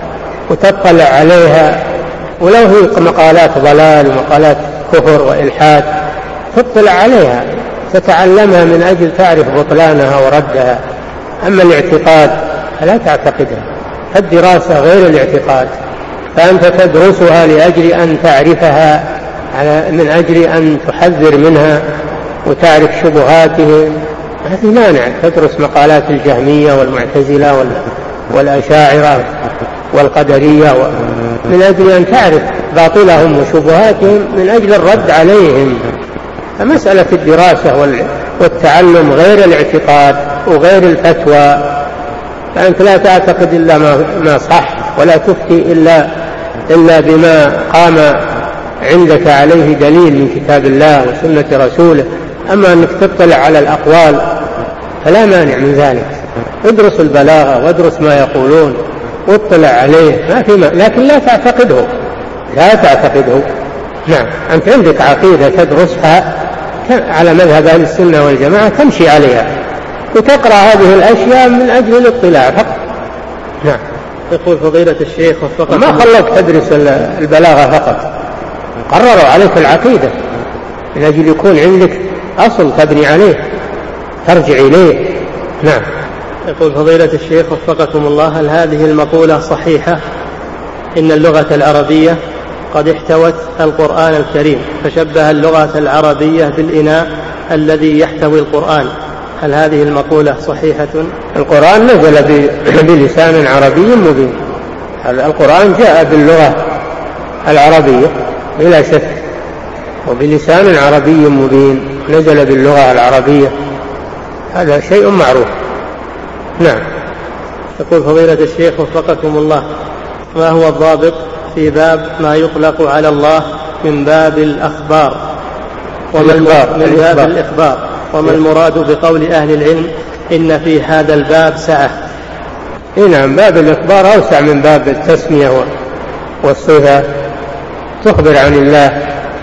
وتطلع عليها، ولو هي مقالات ضلال ومقالات كفر وإلحاد تطلع عليها تتعلمها من أجل تعرف بطلانها وردها. أما الاعتقاد فلا تعتقدها، الدراسة غير الاعتقاد، فأنت تدرسها لأجل أن تعرفها، من أجل أن تحذر منها وتعرف شبهاتهم. ما في مانع تدرس مقالات الجهمية والمعتزلة والأشاعرة والقدرية من أجل أن تعرف باطلهم وشبهاتهم من أجل الرد عليهم. فمسألة الدراسة والتعلم غير الاعتقاد وغير الفتوى، فأنت لا تعتقد إلا ما صح، ولا تفتي إلا, إلا بما قام عندك عليه دليل من كتاب الله وسنة رسوله. أما أنك تطلع على الأقوال فلا مانع من ذلك. ادرس البلاغة وادرس ما يقولون واطلع عليه، ما في ما. لكن لا تعتقده، لا تعتقده. نعم، أنت عندك عقيدة تدرسها على مذهب أهل السنة والجماعة، تمشي عليها وتقرأ هذه الأشياء من أجل الاطلاع فقط. نعم. يقول فضيلة الشيخ وفقكم، ما خلوك تدرس البلاغة فقط، قرروا عليك العقيدة من أجل يكون عندك أصل تبني عليه ترجع إليه. نعم. يقول فضيلة الشيخ وفقكم الله، هل هذه المقولة صحيحة إن اللغة العربية قد احتوت القرآن الكريم، فشبه اللغة العربية بالإناء الذي يحتوي القرآن؟ هل هذه المقولة صحيحة؟ القرآن نزل بلسان عربي مبين، القرآن جاء باللغة العربية بلا شك وبلسان عربي مبين، نزل باللغة العربية، هذا شيء معروف. نعم. يقول فضيلة الشيخ وفقكم الله، ما هو الضابط في باب ما يطلق على الله من باب الأخبار وما من باب الإخبار، وما المراد بقول أهل العلم إن في هذا الباب سعة؟ نعم، باب الإخبار أوسع من باب التسمية والصفة. تخبر عن الله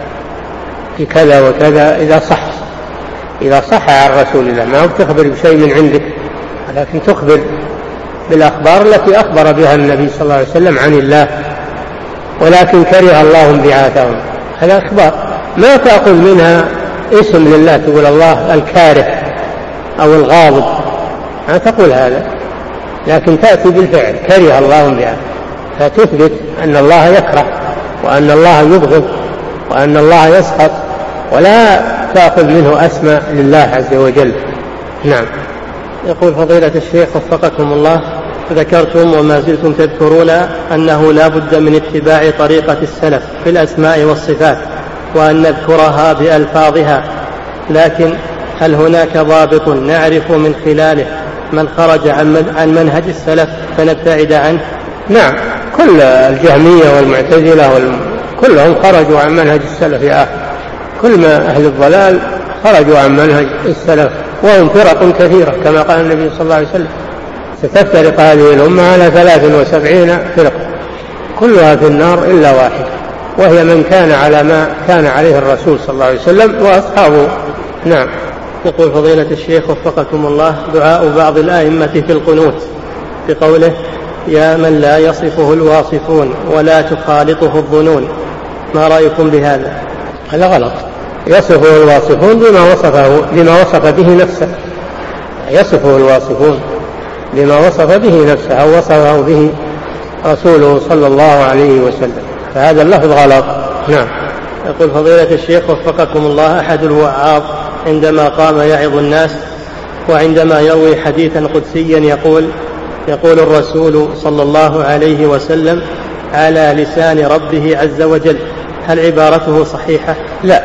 في كذا وكذا إذا صح، إذا صح عن رسول الله، ما هو تخبر بشيء من عندك، لكن تخبر بالأخبار التي أخبر بها النبي صلى الله عليه وسلم عن الله، ولكن كره الله انبعاثهم. هذا أخبار، ما تأخذ منها اسم لله تقول الله الكاره أو الغاضب، ما تقول هذا، لكن تأتي بالفعل كره الله انبعاثهم، فتثبت أن الله يكره وأن الله يبغض وأن الله يسخط، ولا تأخذ منه أسماء لله عز وجل. نعم. يقول فضيلة الشيخ وفقكم الله، ذكرتم وما زلتم تذكرون أنه لا بد من اتباع طريقة السلف في الأسماء والصفات، وأن نذكرها بألفاظها، لكن هل هناك ضابط نعرف من خلاله من خرج عن منهج السلف فنبتعد عنه؟ نعم، كل الجهمية والمعتزلة والم... كلهم خرجوا عن منهج السلف يا أخي. كل ما أهل الضلال خرجوا عن منهج السلف، وهم فرق كثيرة كما قال النبي صلى الله عليه وسلم: ستفترق هذه الأمة على ثلاث وسبعين فرقة كلها في النار إلا واحد، وهي من كان على ما كان عليه الرسول صلى الله عليه وسلم وأصحابه. نعم. يقول فضيلة الشيخ وفقكم الله: دعاء بعض الآئمة في القنوت بقوله: يا من لا يصفه الواصفون ولا تخالطه الظنون، ما رأيكم بهذا؟ هذا غلط. يصفه الواصفون بما وصفه بما وصف به نفسه، يصفه الواصفون بما وصف به نفسه أو وصفه به رسوله صلى الله عليه وسلم، فهذا اللفظ غلط. نعم. يقول فضيلة الشيخ وفقكم الله: أحد الوعاظ عندما قام يعظ الناس وعندما يروي حديثا قدسيا يقول يقول الرسول صلى الله عليه وسلم على لسان ربه عز وجل، هل عبارته صحيحة؟ لا،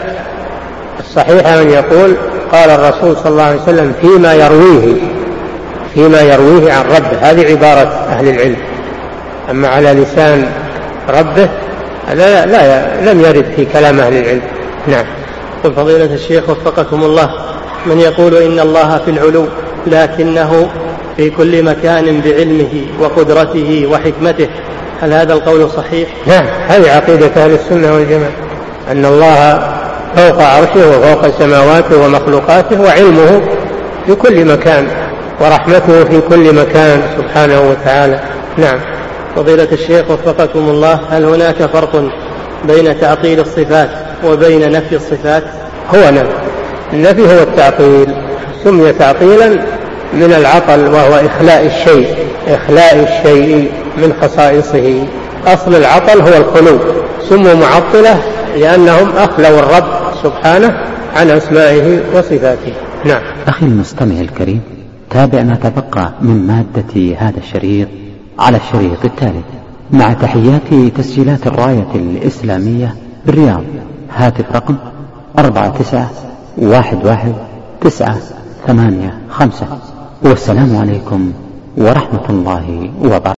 الصحيح أن يقول قال الرسول صلى الله عليه وسلم فيما يرويه فيما يرويه عن ربه، هذه عبارة أهل العلم. أما على لسان ربه لا, لا لم يرد في كلام أهل العلم. نعم. قل فضيلة الشيخ وفقكم الله: من يقول إن الله في العلو لكنه في كل مكان بعلمه وقدرته وحكمته، هل هذا القول صحيح؟ نعم، هذه عقيدة أهل السنة والجماعة، أن الله فوق عرشه وفوق سماواته ومخلوقاته، وعلمه في كل مكان، ورحمته في كل مكان سبحانه وتعالى. نعم. فضيلة الشيخ وفقكم الله: هل هناك فرق بين تعطيل الصفات وبين نفي الصفات؟ هو نفي. النفي هو التعطيل، سمي تعطيلا من العطل، وهو إخلاء الشيء إخلاء الشيء من خصائصه. أصل العطل هو الخلو، سموا معطلة لأنهم أخلوا الرب سبحانه عن أسمائه وصفاته. نعم. أخي المستمع الكريم، تابع ما تبقى من مادة هذا الشريط على الشريط التالي، مع تحيات تسجيلات الراية الإسلامية بالرياض. هاتف رقم أربعة تسعة واحد واحد تسعة ثمانية خمسة. والسلام عليكم ورحمة الله وبركاته.